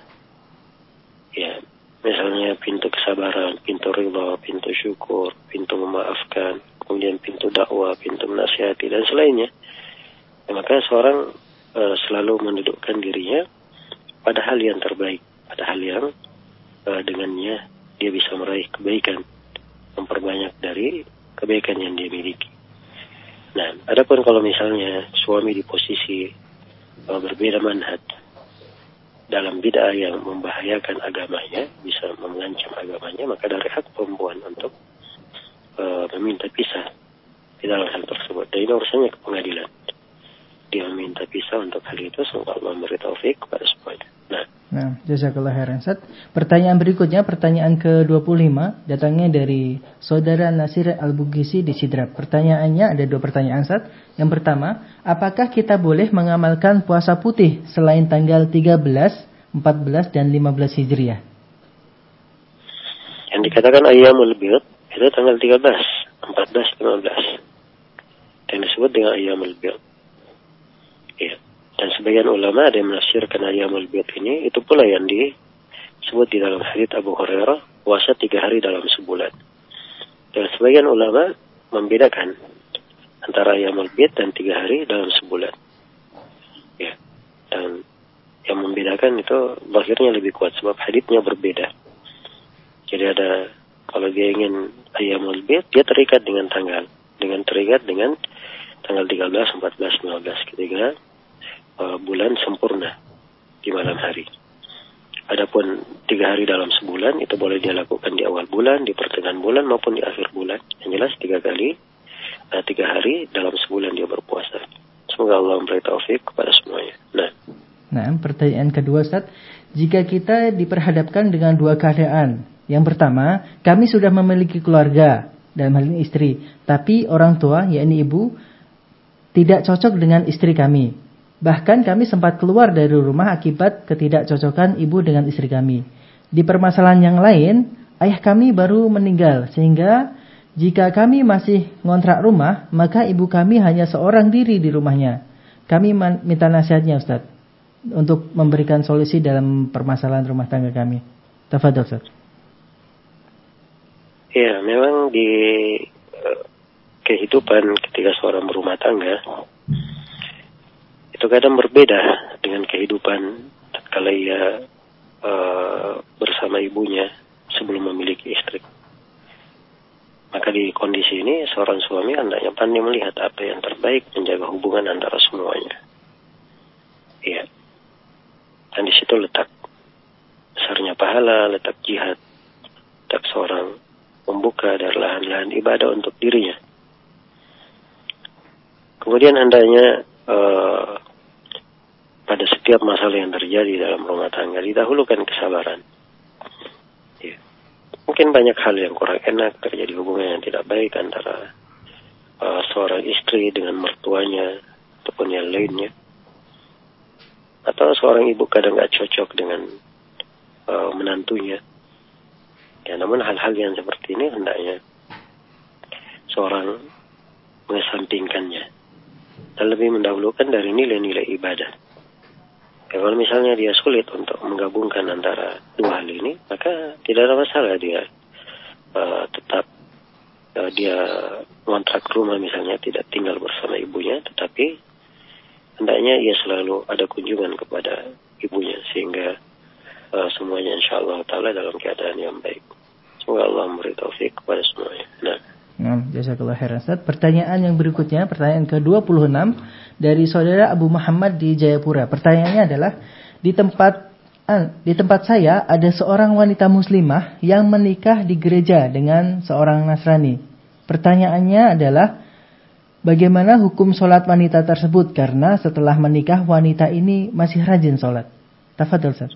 Ya, misalnya pintu kesabaran, pintu ridha, pintu syukur, pintu memaafkan, kemudian pintu dakwah, pintu menasihati, dan selainnya. Ya, maka seorang uh, selalu mendudukkan dirinya pada hal yang terbaik, pada hal yang uh, dengannya dia bisa meraih kebaikan, memperbanyak dari kebaikan yang dia miliki. Nah, adapun kalau misalnya suami di posisi uh, berbeda manhaj dalam bid'ah yang membahayakan agamanya, bisa mengancam agamanya, maka dari hak perempuan untuk uh, meminta pisah di dalam hal tersebut. Dan ini urusannya ke pengadilan. Dia meminta pisah untuk hal itu, semoga Allah memberi taufik kepada semuanya. Nah, nah jazakallah khairan Ustaz. Pertanyaan berikutnya, pertanyaan ke dua puluh lima, datangnya dari Saudara Nasir Al-Bugisi di Sidrap. Pertanyaannya ada dua pertanyaan Ustaz. Yang pertama, apakah kita boleh mengamalkan puasa putih selain tanggal tiga belas, empat belas, dan lima belas Hijriah? Yang dikatakan ayyamul bid itu tanggal tiga belas, empat belas, lima belas. Yang disebut dengan ayyamul bid. Ya. Dan sebagian ulama ada yang menafsirkan ayyamul bid ini itu pula yang disebut di dalam hadits Abu Hurairah, puasa tiga hari dalam sebulan. Dan sebagian ulama membedakan antara ayyamul bid dan tiga hari dalam sebulan. Ya. Dan yang membedakan itu lahirnya lebih kuat sebab haditsnya berbeda. Jadi ada, kalau dia ingin ayyamul bid, dia terikat dengan tanggal, dengan terikat dengan tanggal tiga belas, empat belas, lima belas ketika Uh, bulan sempurna di malam hari. Adapun tiga hari dalam sebulan itu boleh dia lakukan di awal bulan, di pertengahan bulan maupun di akhir bulan. Yang jelas tiga kali, uh, tiga hari dalam sebulan dia berpuasa. Semoga Allah memberi taufik kepada semuanya. Nah, nah pertanyaan kedua Ustaz, jika kita diperhadapkan dengan dua keadaan, yang pertama kami sudah memiliki keluarga, dalam hal ini istri, tapi orang tua yakni ibu tidak cocok dengan istri kami. Bahkan kami sempat keluar dari rumah akibat ketidakcocokan ibu dengan istri kami. Di permasalahan yang lain, ayah kami baru meninggal, sehingga jika kami masih ngontrak rumah, maka ibu kami hanya seorang diri di rumahnya. Kami minta nasihatnya Ustaz, untuk memberikan solusi dalam permasalahan rumah tangga kami. Tafadhol Ustaz. Ya, memang di uh, kehidupan ketika seorang berumah tangga itu kadang berbeda dengan kehidupan tatkala ia uh, bersama ibunya sebelum memiliki istri. Maka di kondisi ini seorang suami hendaknya pandai melihat apa yang terbaik, menjaga hubungan antara semuanya. Iya. Dan di situ letak besarnya pahala, letak jihad, letak seorang membuka dari lahan-lahan ibadah untuk dirinya. Kemudian hendaknya uh, pada setiap masalah yang terjadi dalam rumah tangga didahulukan kesabaran. Ya. Mungkin banyak hal yang kurang enak, terjadi hubungan yang tidak baik antara uh, seorang istri dengan mertuanya ataupun yang lainnya. Atau seorang ibu kadang nggak cocok dengan uh, menantunya. Ya, namun hal-hal yang seperti ini hendaknya seorang mengesampingkannya. dan lebih mendahulukan dari nilai-nilai ibadah. Ya, kalau misalnya dia sulit untuk menggabungkan antara dua hal ini, maka tidak ada masalah dia uh, tetap uh, dia ngontrak rumah misalnya, tidak tinggal bersama ibunya, tetapi hendaknya ia selalu ada kunjungan kepada ibunya sehingga uh, semuanya insya Allah Ta'ala dalam keadaan yang baik. Semoga Allah memberi taufik kepada semuanya. Nah. Nah, jazakallah khairan Ustaz. Pertanyaan yang berikutnya, pertanyaan ke dua puluh enam dari saudara Abu Muhammad di Jayapura. Pertanyaannya adalah, di tempat di tempat saya ada seorang wanita muslimah yang menikah di gereja dengan seorang Nasrani. Pertanyaannya adalah, bagaimana hukum sholat wanita tersebut karena setelah menikah wanita ini masih rajin sholat? Tafadhol Ustaz.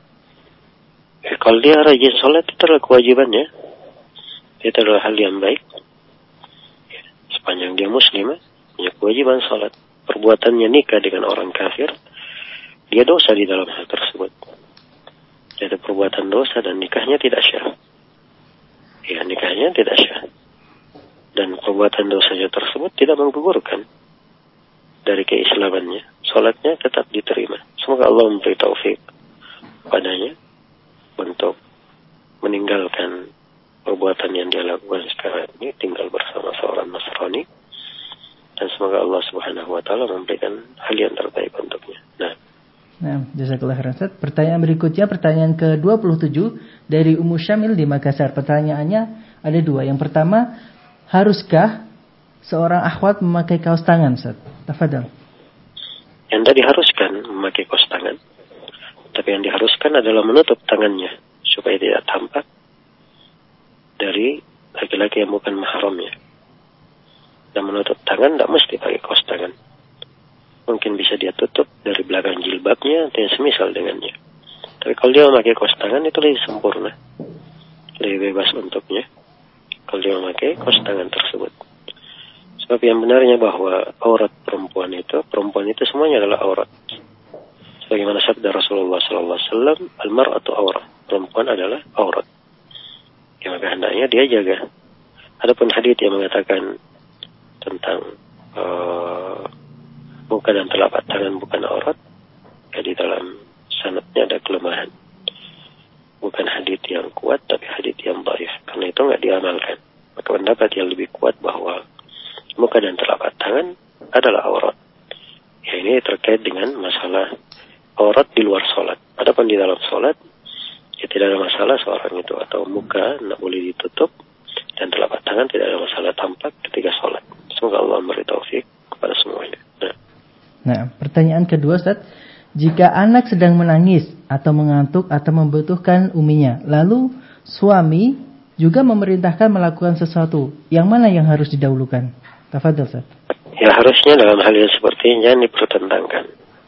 Ya, kalau dia rajin sholat itu adalah kewajibannya. Itu adalah hal yang baik. Sepanjang dia muslimah, punya kewajiban salat. Perbuatannya nikah dengan orang kafir, dia dosa di dalam hal tersebut. Jadi perbuatan dosa dan nikahnya tidak syah. Ya, nikahnya tidak syah. Dan perbuatan dosanya tersebut tidak menggugurkan dari keislamannya. Salatnya tetap diterima. Semoga Allah memberi taufik padanya untuk meninggalkan perbuatan yang dia lakukan sekarang ini, tinggal bersama seorang Nasrani, dan semoga Allah Subhanahu wa taala memberikan hal yang terbaik untuknya. Nah, nah jazakallah khairan Ustaz. Pertanyaan berikutnya, pertanyaan ke dua puluh tujuh dari Ummu Syamil di Makassar. Pertanyaannya ada dua. Yang pertama, haruskah seorang akhwat memakai kaos tangan, Ustaz? Tafadhal. Yang tadi haruskan memakai kaos tangan, tapi yang diharuskan adalah menutup tangannya supaya tidak tampak dari laki-laki yang bukan mahramnya. Dan menutup tangan tidak mesti pakai kaos tangan. Mungkin bisa dia tutup dari belakang jilbabnya atau yang semisal dengannya. Tapi kalau dia memakai kaos tangan itu lebih sempurna, lebih bebas untuknya kalau dia memakai kaos tangan tersebut. Sebab yang benarnya bahwa aurat perempuan itu, perempuan itu semuanya adalah aurat. Sebagaimana sabda Rasulullah sallallahu alaihi wasallam, al-mar'atu aurat, perempuan adalah aurat. Ya, maka hendaknya dia jaga. Adapun hadits yang mengatakan tentang uh, muka dan telapak tangan bukan aurat, ya di dalam sanadnya ada kelemahan. Bukan hadits yang kuat, tapi hadits yang dhaif. Karena itu nggak diamalkan. Maka pendapat yang lebih kuat bahwa muka dan telapak tangan adalah aurat. Ya, ini terkait dengan masalah aurat di luar sholat. Adapun di dalam sholat, ya tidak ada masalah seorang itu atau muka tidak boleh ditutup dan telapak tangan tidak ada masalah tampak ketika sholat. Semoga Allah memberi taufik kepada semuanya. Nah, nah pertanyaan kedua Ustaz, jika anak sedang menangis atau mengantuk atau membutuhkan uminya, lalu suami juga memerintahkan melakukan sesuatu, yang mana yang harus didahulukan? Tafadhol Ustaz. Ya, harusnya dalam hal yang seperti ini jangan dipertentangkan.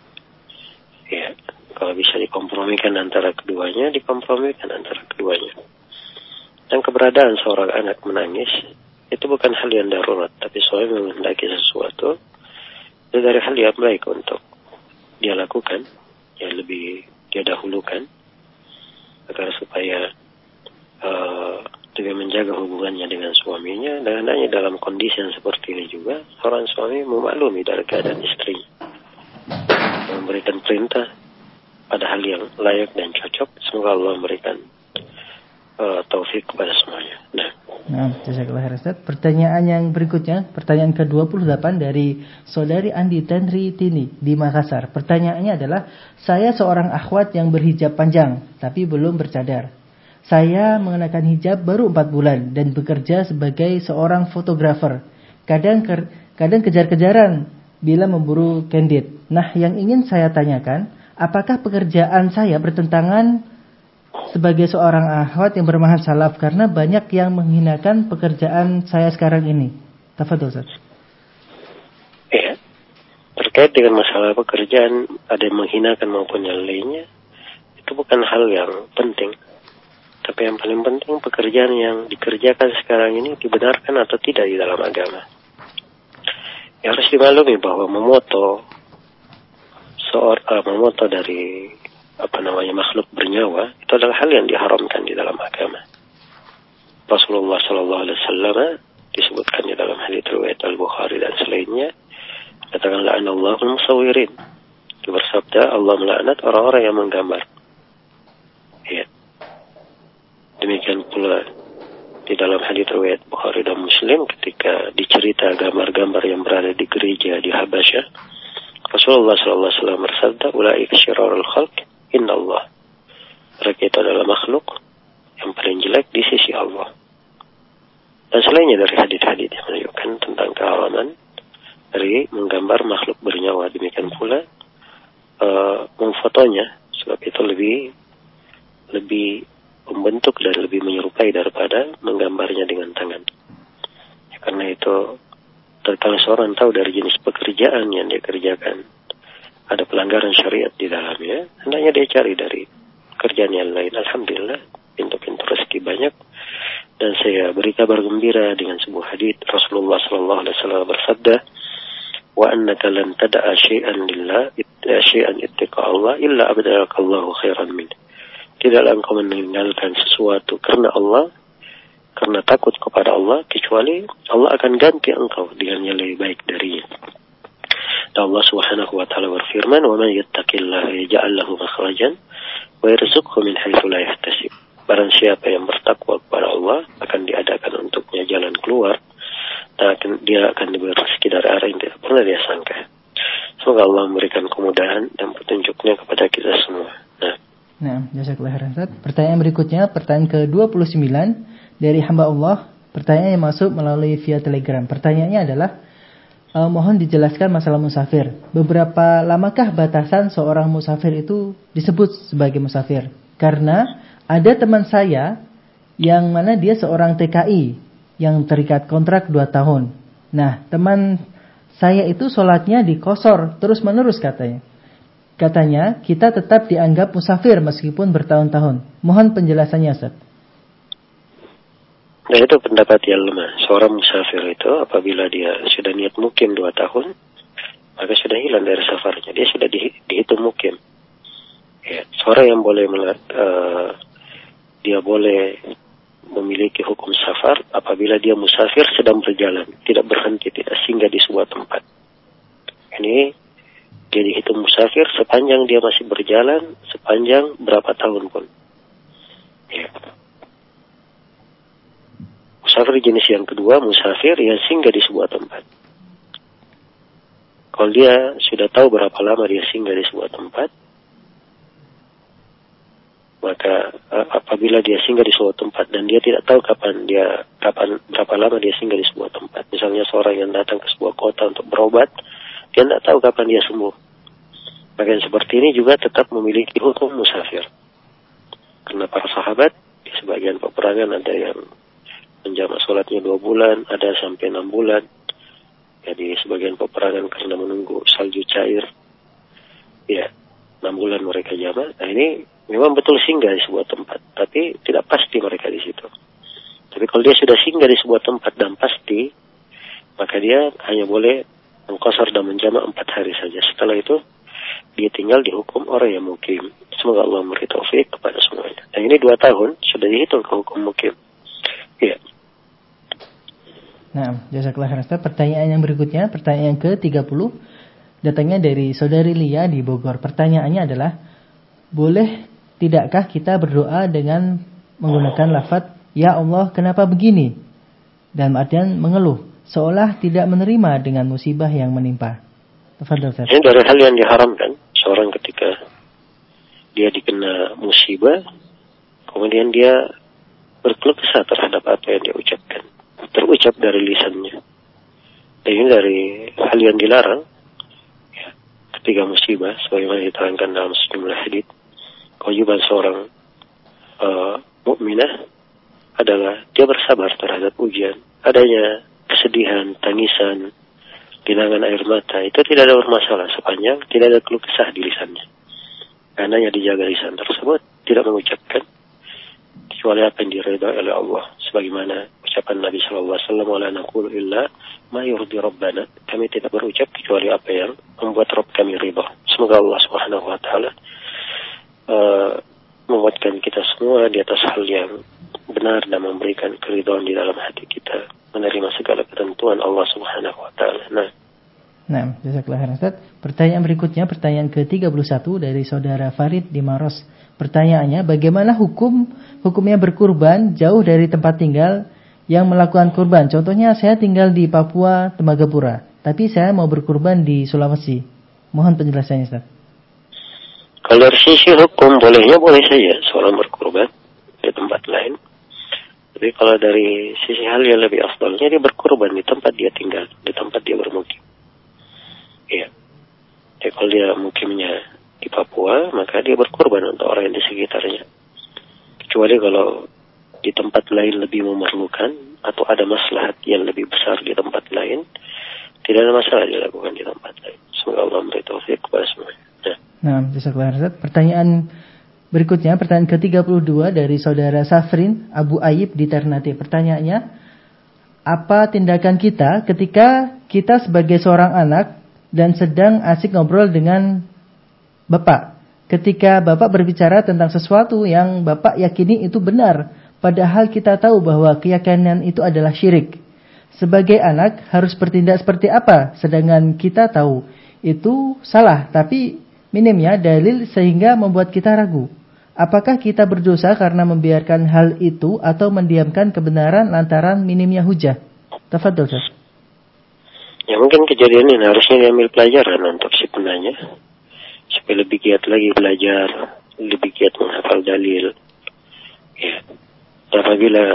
Ya, kalau bisa dikompromikan antara keduanya, dikompromikan antara keduanya. Dan keberadaan seorang anak menangis itu bukan hal yang darurat, tapi suami menghendaki sesuatu, itu dari hal yang baik untuk dia lakukan, yang lebih dia dahulukan, agar supaya uh, lebih menjaga hubungannya dengan suaminya. Dan hanya dalam kondisi yang seperti ini juga, seorang suami memaklumi dari keadaan istrinya, memberikan perintah pada hal yang layak dan cocok. Semoga Allah memberikan uh, taufik kepada semuanya. Nah, nah jazakallah khairan Ustaz. Pertanyaan yang berikutnya, pertanyaan ke dua puluh delapan dari saudari Andi Tenri Tini di Makassar. Pertanyaannya adalah, saya seorang akhwat yang berhijab panjang tapi belum bercadar. Saya mengenakan hijab baru empat bulan dan bekerja sebagai seorang fotografer. Kadang kadang kejar-kejaran bila memburu candid. Nah, yang ingin saya tanyakan, apakah pekerjaan saya bertentangan sebagai seorang akhwat yang bermanhaj salaf, karena banyak yang menghinakan pekerjaan saya sekarang ini? Tafadhol Ustaz. Ya, terkait dengan masalah pekerjaan, ada yang menghinakan maupun yang lainnya, itu bukan hal yang penting. Tapi yang paling penting, pekerjaan yang dikerjakan sekarang ini dibenarkan atau tidak di dalam agama. Ya, harus dimaklumi bahwa memoto seorang uh, memoto dari apa namanya makhluk bernyawa itu adalah hal yang diharamkan di dalam agama. Rasulullah Sallallahu Alaihi Wasallam disebutkan di dalam hadits riwayat Al Bukhari dan selainnya, Katakan la'anallahu al-musawwirin. Dia bersabda Allah melaknat orang-orang yang menggambar. Ya. Demikian pula di dalam hadits riwayat Bukhari dan Muslim ketika dicerita gambar-gambar yang berada di gereja di Habasyah, Rasulullah sallallahu alaihi wasallam bersabda, "Ulaika syirarul khalq innallah." Mereka itu adalah makhluk yang paling jelek di sisi Allah. Dan selainnya dari hadits-hadits yang menunjukkan tentang keharaman dari menggambar makhluk bernyawa. Demikian pula uh, memfotonya, sebab itu lebih lebih membentuk dan lebih menyerupai daripada menggambarnya dengan tangan. Ya, karena itu, kalau seorang tahu dari jenis pekerjaan yang dia kerjakan ada pelanggaran syariat di dalamnya, hendaknya dia cari dari kerjaan yang lain. Alhamdulillah, pintu-pintu rezeki banyak. Dan saya beri kabar gembira dengan sebuah hadits Rasulullah sallallahu alaihi wasallam bersabda, "Wa annaka lan tada'a syai'an lillah, syai'an ittaqa Allah illa abdalakallahu khairan min." Tidaklah engkau meninggalkan sesuatu karena Allah, karena takut kepada Allah, kecuali Allah akan ganti engkau dengan yang lebih baik darinya. Dan Allah Subhanahu wa taala berfirman, "Wa man yattaqillaha yaj'al lahu makhrajan wa yarzuqhu min haitsu la yahtasib." Barang siapa yang bertakwa kepada Allah, akan diadakan untuknya jalan keluar, dan dia akan diberi rezeki dari arah yang tidak pernah dia sangka. Semoga Allah memberikan kemudahan dan petunjuknya kepada kita semua. Nah, nah jazakallahu khairan Ustaz. Pertanyaan berikutnya, pertanyaan ke dua puluh sembilan dari hamba Allah. Pertanyaan yang masuk melalui via Telegram. Pertanyaannya adalah, eh, mohon dijelaskan masalah musafir. Beberapa lamakah batasan seorang musafir itu disebut sebagai musafir? Karena ada teman saya yang mana dia seorang T K I yang terikat kontrak dua tahun. Nah, teman saya itu sholatnya dikosor terus menerus katanya. Katanya kita tetap dianggap musafir meskipun bertahun-tahun. Mohon penjelasannya, Ustaz. Nah, itu pendapat yang lemah. Seorang musafir itu apabila dia sudah niat mukim dua tahun, maka sudah hilang dari safarnya. Dia sudah di, dihitung mukim. Ya, seorang yang boleh melat, uh, dia boleh memiliki hukum safar apabila dia musafir sedang berjalan, tidak berhenti, tidak singgah di sebuah tempat. Ini dia dihitung musafir sepanjang dia masih berjalan, sepanjang berapa tahun pun. Ya. Musafir jenis yang kedua, musafir yang singgah di sebuah tempat. Kalau dia sudah tahu berapa lama dia singgah di sebuah tempat, maka apabila dia singgah di sebuah tempat dan dia tidak tahu kapan dia kapan berapa lama dia singgah di sebuah tempat, misalnya seorang yang datang ke sebuah kota untuk berobat, dia tidak tahu kapan dia sembuh, maka yang seperti ini juga tetap memiliki hukum musafir. Karena para sahabat di sebagian peperangan ada yang menjamak sholatnya dua bulan, ada sampai enam bulan. Jadi sebagian peperangan karena menunggu salju cair, ya enam bulan mereka jamak. Nah, ini memang betul singgah di sebuah tempat, tapi tidak pasti mereka di situ. Tapi kalau dia sudah singgah di sebuah tempat dan pasti, maka dia hanya boleh mengqasar dan menjamak empat hari saja. Setelah itu, dia tinggal dihukum orang yang mukim. Semoga Allah memberi taufik kepada semuanya. Dan ini dua tahun sudah dihitung ke hukum mukim. Iya. Nah, jazakallahu khairan Ustaz. Pertanyaan yang berikutnya, pertanyaan yang ke tiga puluh, datangnya dari saudari Lia di Bogor. Pertanyaannya adalah, boleh tidakkah kita berdoa dengan menggunakan lafaz ya Allah kenapa begini, dalam artian mengeluh, seolah tidak menerima dengan musibah yang menimpa? Tafadhol Ustaz. Ini dari hal yang diharamkan. Seorang ketika dia dikena musibah, kemudian dia berkeluh kesah terhadap apa yang dia ucapkan, terucap dari lisannya. Dan ini dari hal yang dilarang ya, ketika musibah, sebagaimana diterangkan dalam sejumlah hadits. Kewajiban seorang uh, mukminah adalah dia bersabar terhadap ujian. Adanya kesedihan, tangisan, genangan air mata, itu tidak ada bermasalah sepanjang tidak ada keluh kesah di lisannya. Karena yang dijaga lisan tersebut tidak mengucapkan kecuali apa yang diridhai oleh Allah. Sebagaimana ucapan Nabi Sallallahu Alaihi Wasallam, "Wala naqulu illa ma yurdi Rabbana." Kami tidak berucap kecuali apa yang membuat Rabb kami ridha. Semoga Allah Subhanahu Wa Taala Uh, menguatkan kita semua di atas hal yang benar dan memberikan keridhaan di dalam hati kita, menerima segala ketentuan Allah Subhanahu Wa Taala. Nah, Nah, jazakallahu khairan Ustaz. Pertanyaan berikutnya, pertanyaan ke tiga puluh satu dari saudara Farid di Maros. Pertanyaannya, bagaimana hukum hukumnya berkurban jauh dari tempat tinggal yang melakukan kurban? Contohnya saya tinggal di Papua, Tembagapura, tapi saya mau berkurban di Sulawesi. Mohon penjelasannya Ustaz. Kalau dari sisi hukum bolehnya boleh saja seorang berkurban di tempat lain. Tapi kalau dari sisi hal yang lebih afdalnya dia berkurban di tempat dia tinggal, di tempat dia bermukim. Iya. Jadi kalau dia mukimnya di Papua, maka dia berkorban untuk orang yang di sekitarnya. Kecuali kalau di tempat lain lebih memerlukan atau ada maslahat yang lebih besar di tempat lain, tidak ada masalah dilakukan di tempat lain. Semoga Allah memberi taufik kepada semuanya. Nah, nah jazakallahu khairan. Pertanyaan berikutnya, pertanyaan ke tiga puluh dua dari saudara Safrin Abu Ayyib di Ternate. Pertanyaannya, apa tindakan kita ketika kita sebagai seorang anak dan sedang asik ngobrol dengan Bapak, ketika Bapak berbicara tentang sesuatu yang Bapak yakini itu benar, padahal kita tahu bahwa keyakinan itu adalah syirik. Sebagai anak harus bertindak seperti apa? Sedangkan kita tahu itu salah, tapi minimnya dalil sehingga membuat kita ragu. Apakah kita berdosa karena membiarkan hal itu atau mendiamkan kebenaran lantaran minimnya hujah? Tafadhol, Ustaz. Ya mungkin kejadian ini harusnya diambil pelajaran untuk si penanya, supaya lebih giat lagi belajar, lebih giat menghafal dalil. Ya, apabila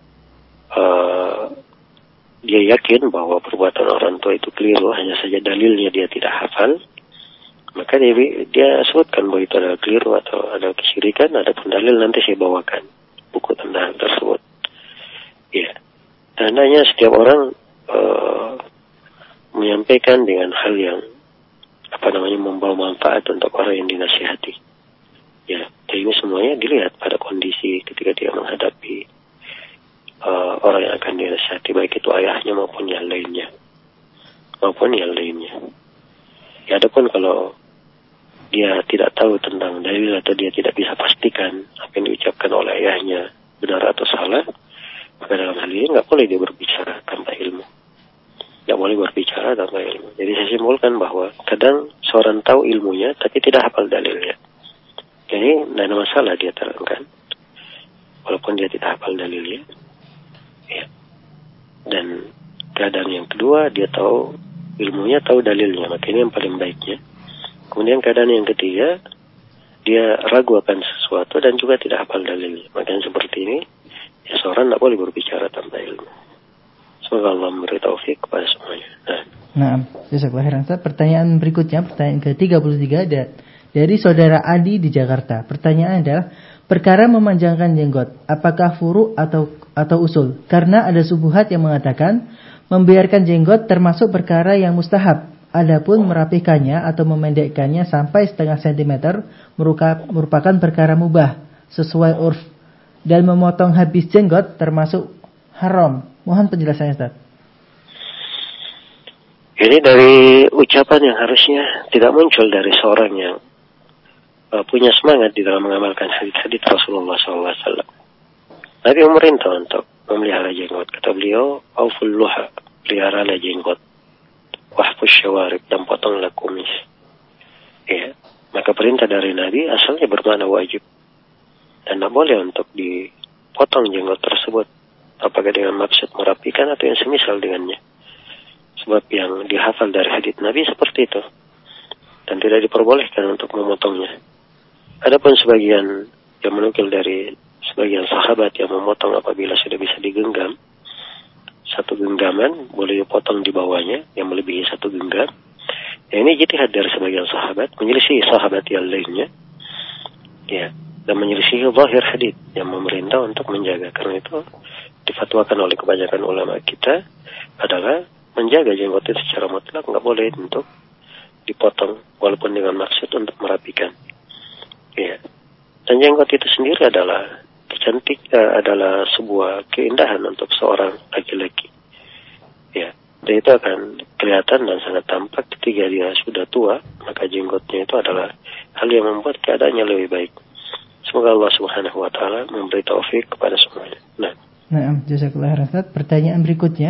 uh, dia yakin bahwa perbuatan orang tua itu keliru, hanya saja dalilnya dia tidak hafal, maka dia, dia sebutkan bahwa itu adalah keliru atau ada kesyirikan, ada dalil nanti saya bawakan buku tentang hal tersebut. Ya, dan hanya setiap orang uh, menyampaikan dengan hal yang apa namanya membawa manfaat untuk orang yang dinasihati. Ya, jadi ini semuanya dilihat pada kondisi ketika dia menghadapi uh, orang yang akan dinasihati, baik itu ayahnya maupun yang lainnya, maupun yang lainnya. Ya, adapun kalau dia tidak tahu tentang dalil atau dia tidak bisa pastikan apa yang diucapkan oleh ayahnya benar atau salah, maka dalam hal ini nggak boleh dia berbicara tanpa ilmu. Tidak boleh berbicara tanpa ilmu. Jadi saya simpulkan bahwa kadang seorang tahu ilmunya tapi tidak hafal dalilnya. Jadi tidak ada masalah dia terangkan, walaupun dia tidak hafal dalilnya. Ya. Dan keadaan yang kedua, dia tahu ilmunya, tahu dalilnya. Maka ini yang paling baiknya. Kemudian keadaan yang ketiga, dia ragu akan sesuatu dan juga tidak hafal dalilnya. Maka yang seperti ini, ya seorang tidak boleh berbicara tanpa ilmu. Semoga Allah memberi taufik kepada semuanya. Nah, nah jazakallahu khairan. Pertanyaan berikutnya, pertanyaan ke tiga puluh tiga dari saudara Adi di Jakarta. Pertanyaan adalah, perkara memanjangkan jenggot, apakah furu atau atau usul? Karena ada subuhat yang mengatakan membiarkan jenggot termasuk perkara yang mustahab. Adapun merapikannya atau memendekkannya sampai setengah sentimeter merupakan perkara mubah sesuai urf. Dan memotong habis jenggot termasuk haram. Mohon penjelasannya, Ustaz. Ini dari ucapan yang harusnya tidak muncul dari seorang yang uh, punya semangat di dalam mengamalkan hadis-hadis Rasulullah shallallahu alaihi wasallam. Nabi memerintah untuk memelihara jenggot. Kata beliau, auful luha, peliharalah jenggot. Wahfus syawarib, dan potonglah kumis. Ya, maka perintah dari Nabi asalnya bermakna wajib. Dan tidak boleh untuk dipotong jenggot tersebut, apakah dengan maksud merapikan atau yang semisal dengannya. Sebab yang dihafal dari hadits Nabi seperti itu, dan tidak diperbolehkan untuk memotongnya. Adapun sebagian yang menukil dari sebagian sahabat yang memotong apabila sudah bisa digenggam, satu genggaman boleh dipotong di bawahnya yang melebihi satu genggam. Ya, ini ijtihad dari sebagian sahabat menyelisih sahabat yang lainnya. Ya, dan menyelisih zahir hadits yang memerintah untuk menjaga. Karena itu difatwakan oleh kebanyakan ulama kita adalah menjaga jenggot itu secara mutlak, nggak boleh untuk dipotong walaupun dengan maksud untuk merapikan. Ya. Dan jenggot itu sendiri adalah kecantik, uh, adalah sebuah keindahan untuk seorang laki-laki. Ya. Dan itu akan kelihatan dan sangat tampak ketika dia sudah tua, maka jenggotnya itu adalah hal yang membuat keadaannya lebih baik. Semoga Allah Subhanahu wa taala memberi taufik kepada semuanya. Nah, Nah, jazakallahu khairan. Pertanyaan berikutnya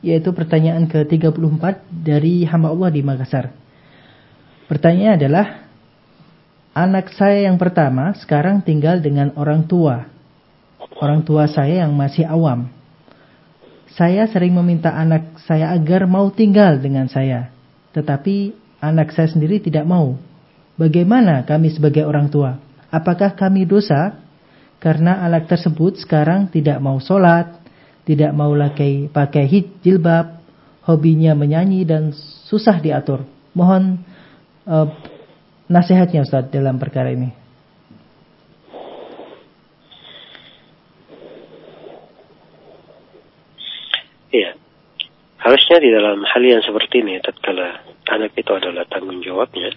yaitu pertanyaan ke tiga puluh empat dari hamba Allah di Makassar. Pertanyaannya adalah, anak saya yang pertama sekarang tinggal dengan orang tua. Orang tua saya yang masih awam. Saya sering meminta anak saya agar mau tinggal dengan saya, tetapi anak saya sendiri tidak mau. Bagaimana kami sebagai orang tua? Apakah kami dosa karena anak tersebut sekarang tidak mau sholat, tidak mau pakai pakai jilbab, hobinya menyanyi dan susah diatur? Mohon uh, nasihatnya Ustaz dalam perkara ini. Iya, harusnya di dalam hal yang seperti ini, tatkala anak itu adalah tanggung jawabnya,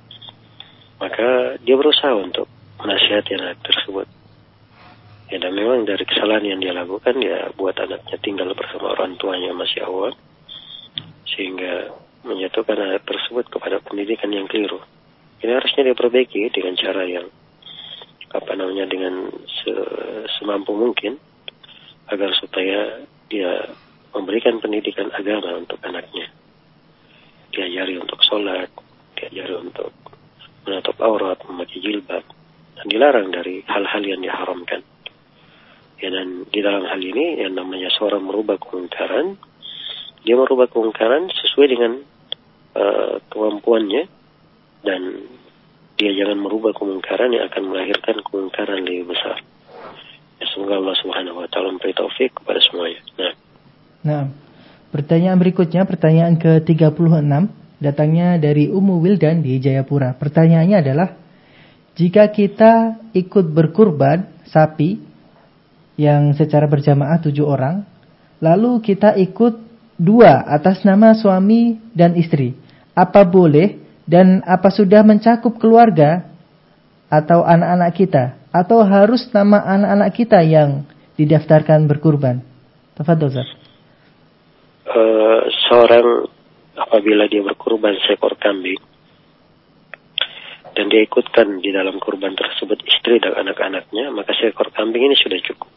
maka dia berusaha untuk menasihati anak tersebut. Ya, dan memang dari kesalahan yang dia lakukan, dia buat anaknya tinggal bersama orang tuanya masih awal, sehingga menjatuhkan anak tersebut kepada pendidikan yang keliru. Ini harusnya dia perbaiki dengan cara yang apa namanya dengan semampu mungkin, agar supaya dia memberikan pendidikan agama untuk anaknya. Diajari untuk sholat, diajari untuk menutup aurat, memakai jilbab, dan dilarang dari hal-hal yang diharamkan. Ya, dan di dalam hal ini yang namanya seorang merubah kemungkaran, dia merubah kemungkaran sesuai dengan uh, kemampuannya, dan dia jangan merubah kemungkaran yang akan melahirkan kemungkaran lebih besar. Ya, semoga Allah Subhanahu wa taala memberi taufik kepada semuanya. Nah, Nah, pertanyaan berikutnya, pertanyaan ke tiga puluh enam, datangnya dari Ummu Wildan di Jayapura. Pertanyaannya adalah, jika kita ikut berkurban sapi yang secara berjamaah tujuh orang, lalu kita ikut dua atas nama suami dan istri, apa boleh dan apa sudah mencakup keluarga atau anak-anak kita, atau harus nama anak-anak kita yang didaftarkan berkurban? Tafadhol Ustaz. Uh, seorang apabila dia berkurban seekor kambing dan dia ikutkan di dalam kurban tersebut istri dan anak-anaknya, maka seekor kambing ini sudah cukup.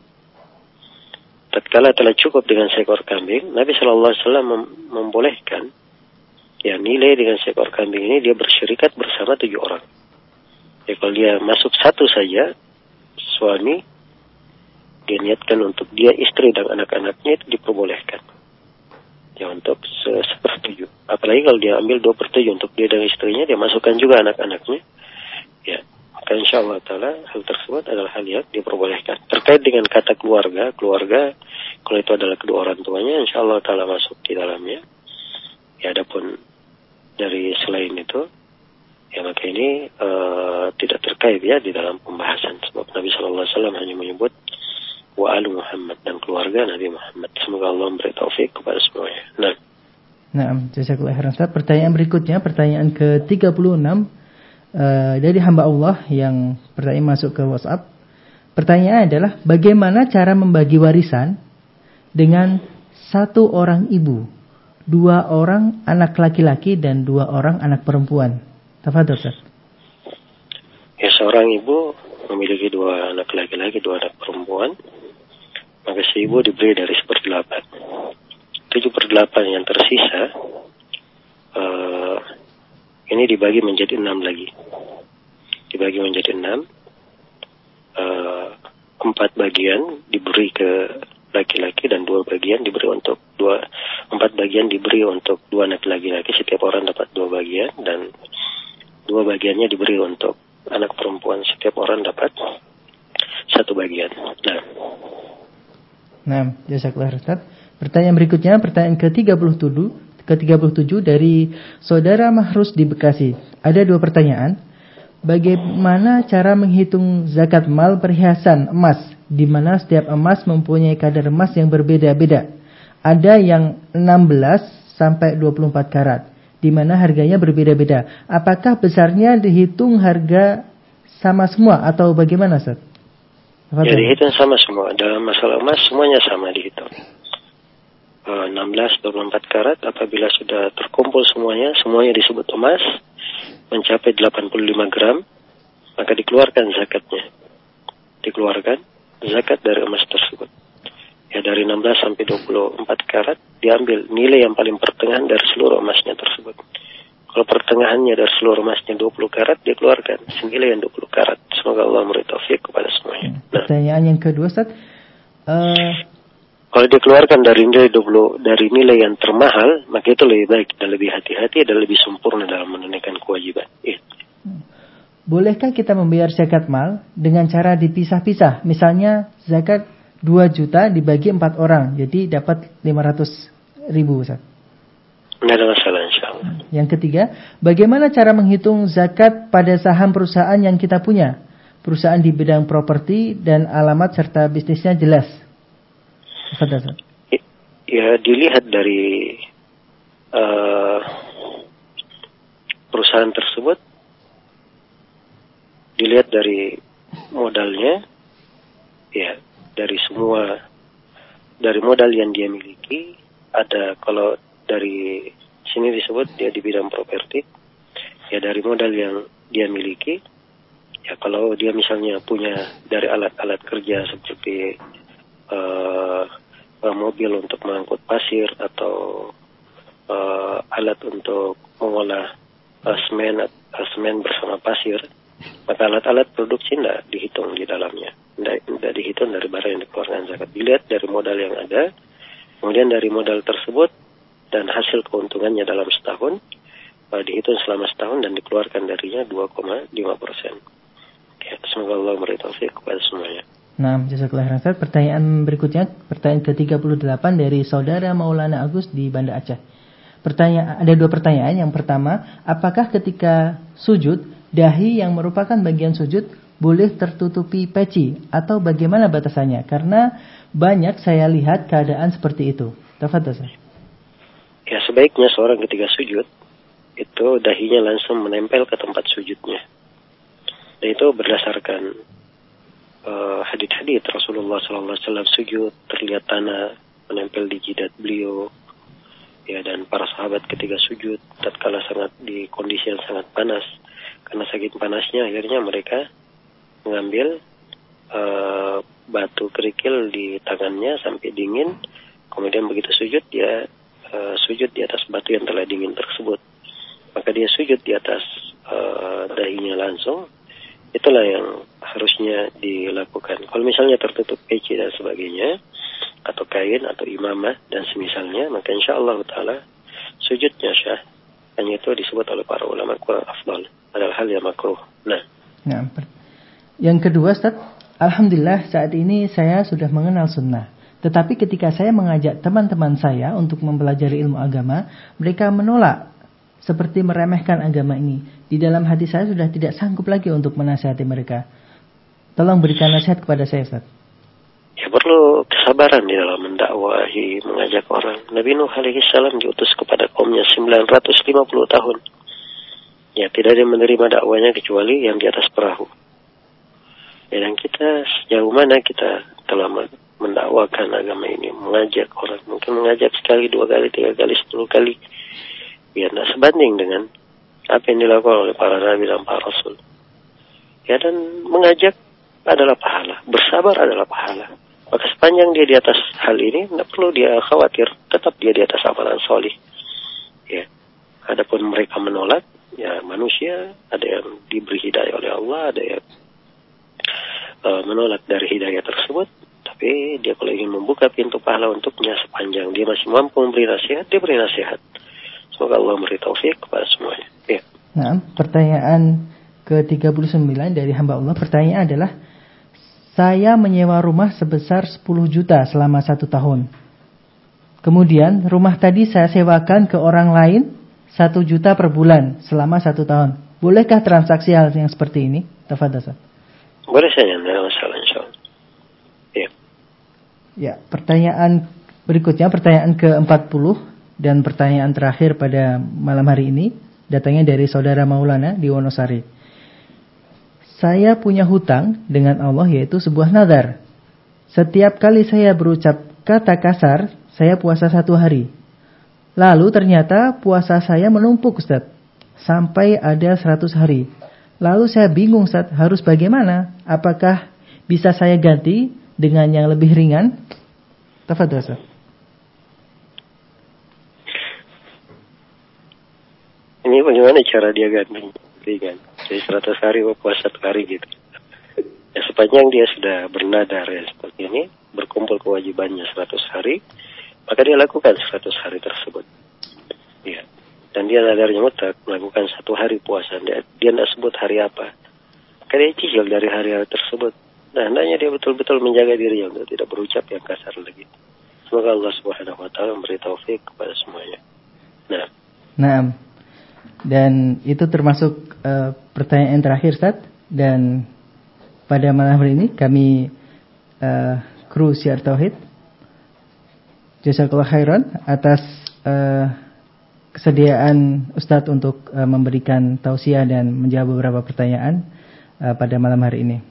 Tatkala telah cukup dengan seekor kambing, Nabi Shallallahu Alaihi Wasallam mem- membolehkan, ya nilai dengan seekor kambing ini dia bersyirikat bersama tujuh orang. Ya, kalau dia masuk satu saja, suami dia niatkan untuk dia, istri dan anak-anaknya itu diperbolehkan. Ya, untuk sepertujuh. Apalagi kalau dia ambil dua per tujuh untuk dia dan istrinya, dia masukkan juga anak-anaknya. Ya, maka insya Allah Ta'ala hal tersebut adalah hal yang diperbolehkan. Terkait dengan kata keluarga, keluarga kalau itu adalah kedua orang tuanya, insya Allah Ta'ala masuk di dalamnya. Ya, adapun dari selain itu, ya maka ini uh, tidak terkait ya di dalam pembahasan. Sebab Nabi Sallallahu Alaihi Wasallam hanya menyebut wa alu Muhammad, dan keluarga Nabi Muhammad. Semoga Allah memberi taufik kepada semuanya. Nah, nah, jazakallahu khairan Ustaz. Pertanyaan berikutnya, pertanyaan ke tiga puluh enam uh, dari hamba Allah yang pertanyaan masuk ke WhatsApp. Pertanyaan adalah, bagaimana cara membagi warisan dengan satu orang ibu, dua orang anak laki-laki dan dua orang anak perempuan? Tafadhol Ustaz. Ya, seorang ibu memiliki dua anak laki-laki, dua anak perempuan, maka si ibu diberi dari seperdelapan. Tujuh per delapan yang tersisa, uh, ini dibagi menjadi enam lagi. Dibagi menjadi enam, uh, empat bagian diberi ke laki-laki dan dua bagian diberi untuk dua, empat bagian diberi untuk dua anak laki-laki, setiap orang dapat dua bagian, dan dua bagiannya diberi untuk anak perempuan, setiap orang dapat satu bagian. Nah, Nah, jazakallahu khairan Ustaz. Pertanyaan berikutnya, pertanyaan ke tiga puluh tujuh, ke tiga puluh tujuh dari Saudara Mahrus di Bekasi. Ada dua pertanyaan. Bagaimana cara menghitung zakat mal perhiasan emas, di mana setiap emas mempunyai kadar emas yang berbeda-beda? Ada yang enam belas sampai dua puluh empat karat, di mana harganya berbeda-beda. Apakah besarnya dihitung harga sama semua atau bagaimana, Ustaz? ya dihitung sama semua. Dalam masalah emas semuanya sama dihitung. Uh, enam belas, dua puluh empat karat, apabila sudah terkumpul semuanya, semuanya disebut emas, mencapai delapan puluh lima gram, maka dikeluarkan zakatnya. Dikeluarkan zakat dari emas tersebut. Ya dari enam belas sampai dua puluh empat karat diambil nilai yang paling pertengahan dari seluruh emasnya tersebut. Kalau pertengahannya dari seluruh emasnya dua puluh karat, dia keluarkan senilai yang dua puluh karat. Semoga Allah memberi taufik kepada semuanya. Nah, pertanyaan yang kedua, Ustaz. Uh... Kalau dia keluarkan dari nilai dua puluh, dari nilai yang termahal, maka itu lebih baik dan lebih hati-hati dan lebih sempurna dalam menunaikan kewajiban. Ya. Bolehkah kita membayar zakat mal dengan cara dipisah-pisah? Misalnya zakat dua juta dibagi empat orang, jadi dapat lima ratus ribu, Ustaz. Tidak ada masalah, insya Allah. Yang ketiga, bagaimana cara menghitung zakat pada saham perusahaan yang kita punya? Perusahaan di bidang properti dan alamat serta bisnisnya jelas. Fadhil. Ya, dilihat dari uh, perusahaan tersebut, dilihat dari modalnya, ya, dari semua, dari modal yang dia miliki, ada kalau dari sini disebut dia di bidang properti, ya dari modal yang dia miliki, ya kalau dia misalnya punya dari alat-alat kerja seperti uh, uh, mobil untuk mengangkut pasir atau uh, alat untuk mengolah uh, semen, uh, semen bersama pasir, maka alat-alat produksi tidak dihitung di dalamnya, tidak dihitung dari barang yang dikeluarkan zakat. Dilihat dari modal yang ada, kemudian dari modal tersebut dan hasil keuntungannya dalam setahun uh, dihitung selama setahun dan dikeluarkan darinya dua koma lima persen. Ya, semoga Allah memberi taufik kepada semuanya. Nah, jazakallah khairan. Pertanyaan berikutnya, pertanyaan ke tiga puluh delapan dari saudara Maulana Agus di Banda Aceh. Pertanyaan, ada dua pertanyaan. Yang pertama, apakah ketika sujud dahi yang merupakan bagian sujud boleh tertutupi peci atau bagaimana batasannya? Karena banyak saya lihat keadaan seperti itu. Tafadhol, Ustaz. Ya, sebaiknya seorang ketika sujud itu dahinya langsung menempel ke tempat sujudnya. Dan itu berdasarkan uh, hadits-hadits Rasulullah sallallahu alaihi wasallam sujud terlihat tanah menempel di jidat beliau. Ya, dan para sahabat ketika sujud tatkala sangat di kondisi yang sangat panas, karena saking panasnya akhirnya mereka mengambil uh, batu kerikil di tangannya sampai dingin, kemudian begitu sujud dia Uh, sujud di atas batu yang telah dingin tersebut, maka dia sujud di atas uh, dahinya langsung. Itulah yang harusnya dilakukan. Kalau misalnya tertutup peci dan sebagainya, atau kain atau imamah dan semisalnya, maka insya Allah taala sujudnya syah. Hanya itu disebut oleh para ulama kurang afdal, adalah hal yang makruh. Nah, nah yang kedua, Ustaz, alhamdulillah saat ini saya sudah mengenal sunnah. Tetapi ketika saya mengajak teman-teman saya untuk mempelajari ilmu agama, mereka menolak, seperti meremehkan agama ini. Di dalam hati saya sudah tidak sanggup lagi untuk menasihati mereka. Tolong berikan nasihat kepada saya, Ustaz. Ya, perlu kesabaran di dalam mendakwahi, mengajak orang. Nabi Nuh alaihi salam diutus kepada kaumnya sembilan ratus lima puluh tahun. Ya, tidak ada yang menerima dakwanya kecuali yang di atas perahu. Ya, dan kita sejauh mana kita telah mendakwakan agama ini, mengajak orang, mungkin mengajak sekali, dua kali, tiga kali, sepuluh kali, ya tidak sebanding dengan apa yang dilakukan oleh para nabi dan para rasul. Ya, dan mengajak adalah pahala, bersabar adalah pahala. Maka sepanjang dia di atas hal ini, tidak perlu dia khawatir, tetap dia di atas amalan solih. Ya, adapun mereka menolak, ya manusia, ada yang diberi hidayah oleh Allah, ada yang uh, menolak dari hidayah tersebut. Tapi dia kalau ingin membuka pintu pahala untuknya sepanjang dia masih mampu memberi nasihat, dia beri nasihat. Semoga Allah memberi taufik kepada semuanya. Ya. Nah, pertanyaan ke tiga puluh sembilan dari hamba Allah, pertanyaan adalah, saya menyewa rumah sebesar sepuluh juta selama satu tahun. Kemudian rumah tadi saya sewakan ke orang lain satu juta per bulan selama satu tahun. Bolehkah transaksi hal yang seperti ini? Tafadhol. Boleh saja, tidak ada masalah insyaallah. Ya. Ya, pertanyaan berikutnya, pertanyaan ke empat puluh dan pertanyaan terakhir pada malam hari ini, datangnya dari saudara Maulana di Wonosari. Saya punya hutang dengan Allah, yaitu sebuah nazar. Setiap kali saya berucap kata kasar, saya puasa satu hari. Lalu ternyata puasa saya menumpuk, Ustaz, sampai ada seratus hari. Lalu saya bingung, Ustaz, harus bagaimana? Apakah bisa saya ganti dengan yang lebih ringan? Tafadhal Ustaz. Ini bagaimana cara dia ganti kan? Jadi seratus hari puasa satu hari gitu. Ya sepanjang dia sudah bernadar ya seperti ini, berkumpul kewajibannya seratus hari, maka dia lakukan seratus hari tersebut. Ya. Dan dia nadarnya mutlak melakukan satu hari puasa. Dia tidak sebut hari apa. Maka dia cicil dari hari-hari tersebut. Nah, hendaknya dia betul-betul menjaga dirinya untuk tidak berucap yang kasar lagi. Semoga Allah Subhanahu wa taala memberi taufik kepada semuanya. Nah. Nah. Dan itu termasuk uh, pertanyaan terakhir, Ustaz. Dan pada malam hari ini kami uh, kru Syiar Tauhid jazakallahu khairan atas uh, kesediaan Ustadz untuk uh, memberikan tausiah dan menjawab beberapa pertanyaan uh, pada malam hari ini.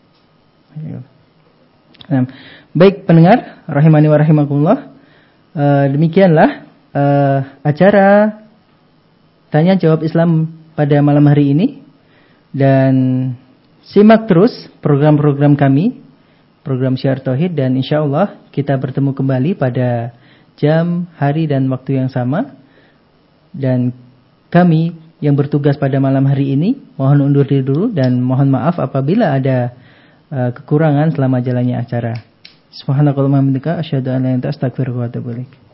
Nah, baik pendengar rahimani wa rahimakumullah, uh, demikianlah uh, acara tanya jawab Islam pada malam hari ini, dan simak terus program-program kami, program Syiar Tauhid, dan insyaallah kita bertemu kembali pada jam, hari dan waktu yang sama. Dan kami yang bertugas pada malam hari ini mohon undur diri dulu dan mohon maaf apabila ada uh, kekurangan selama jalannya acara. Subhanakallahumma wa bihamdika asyhadu an la ilaha illa anta astaghfiruka wa atubu ilaik.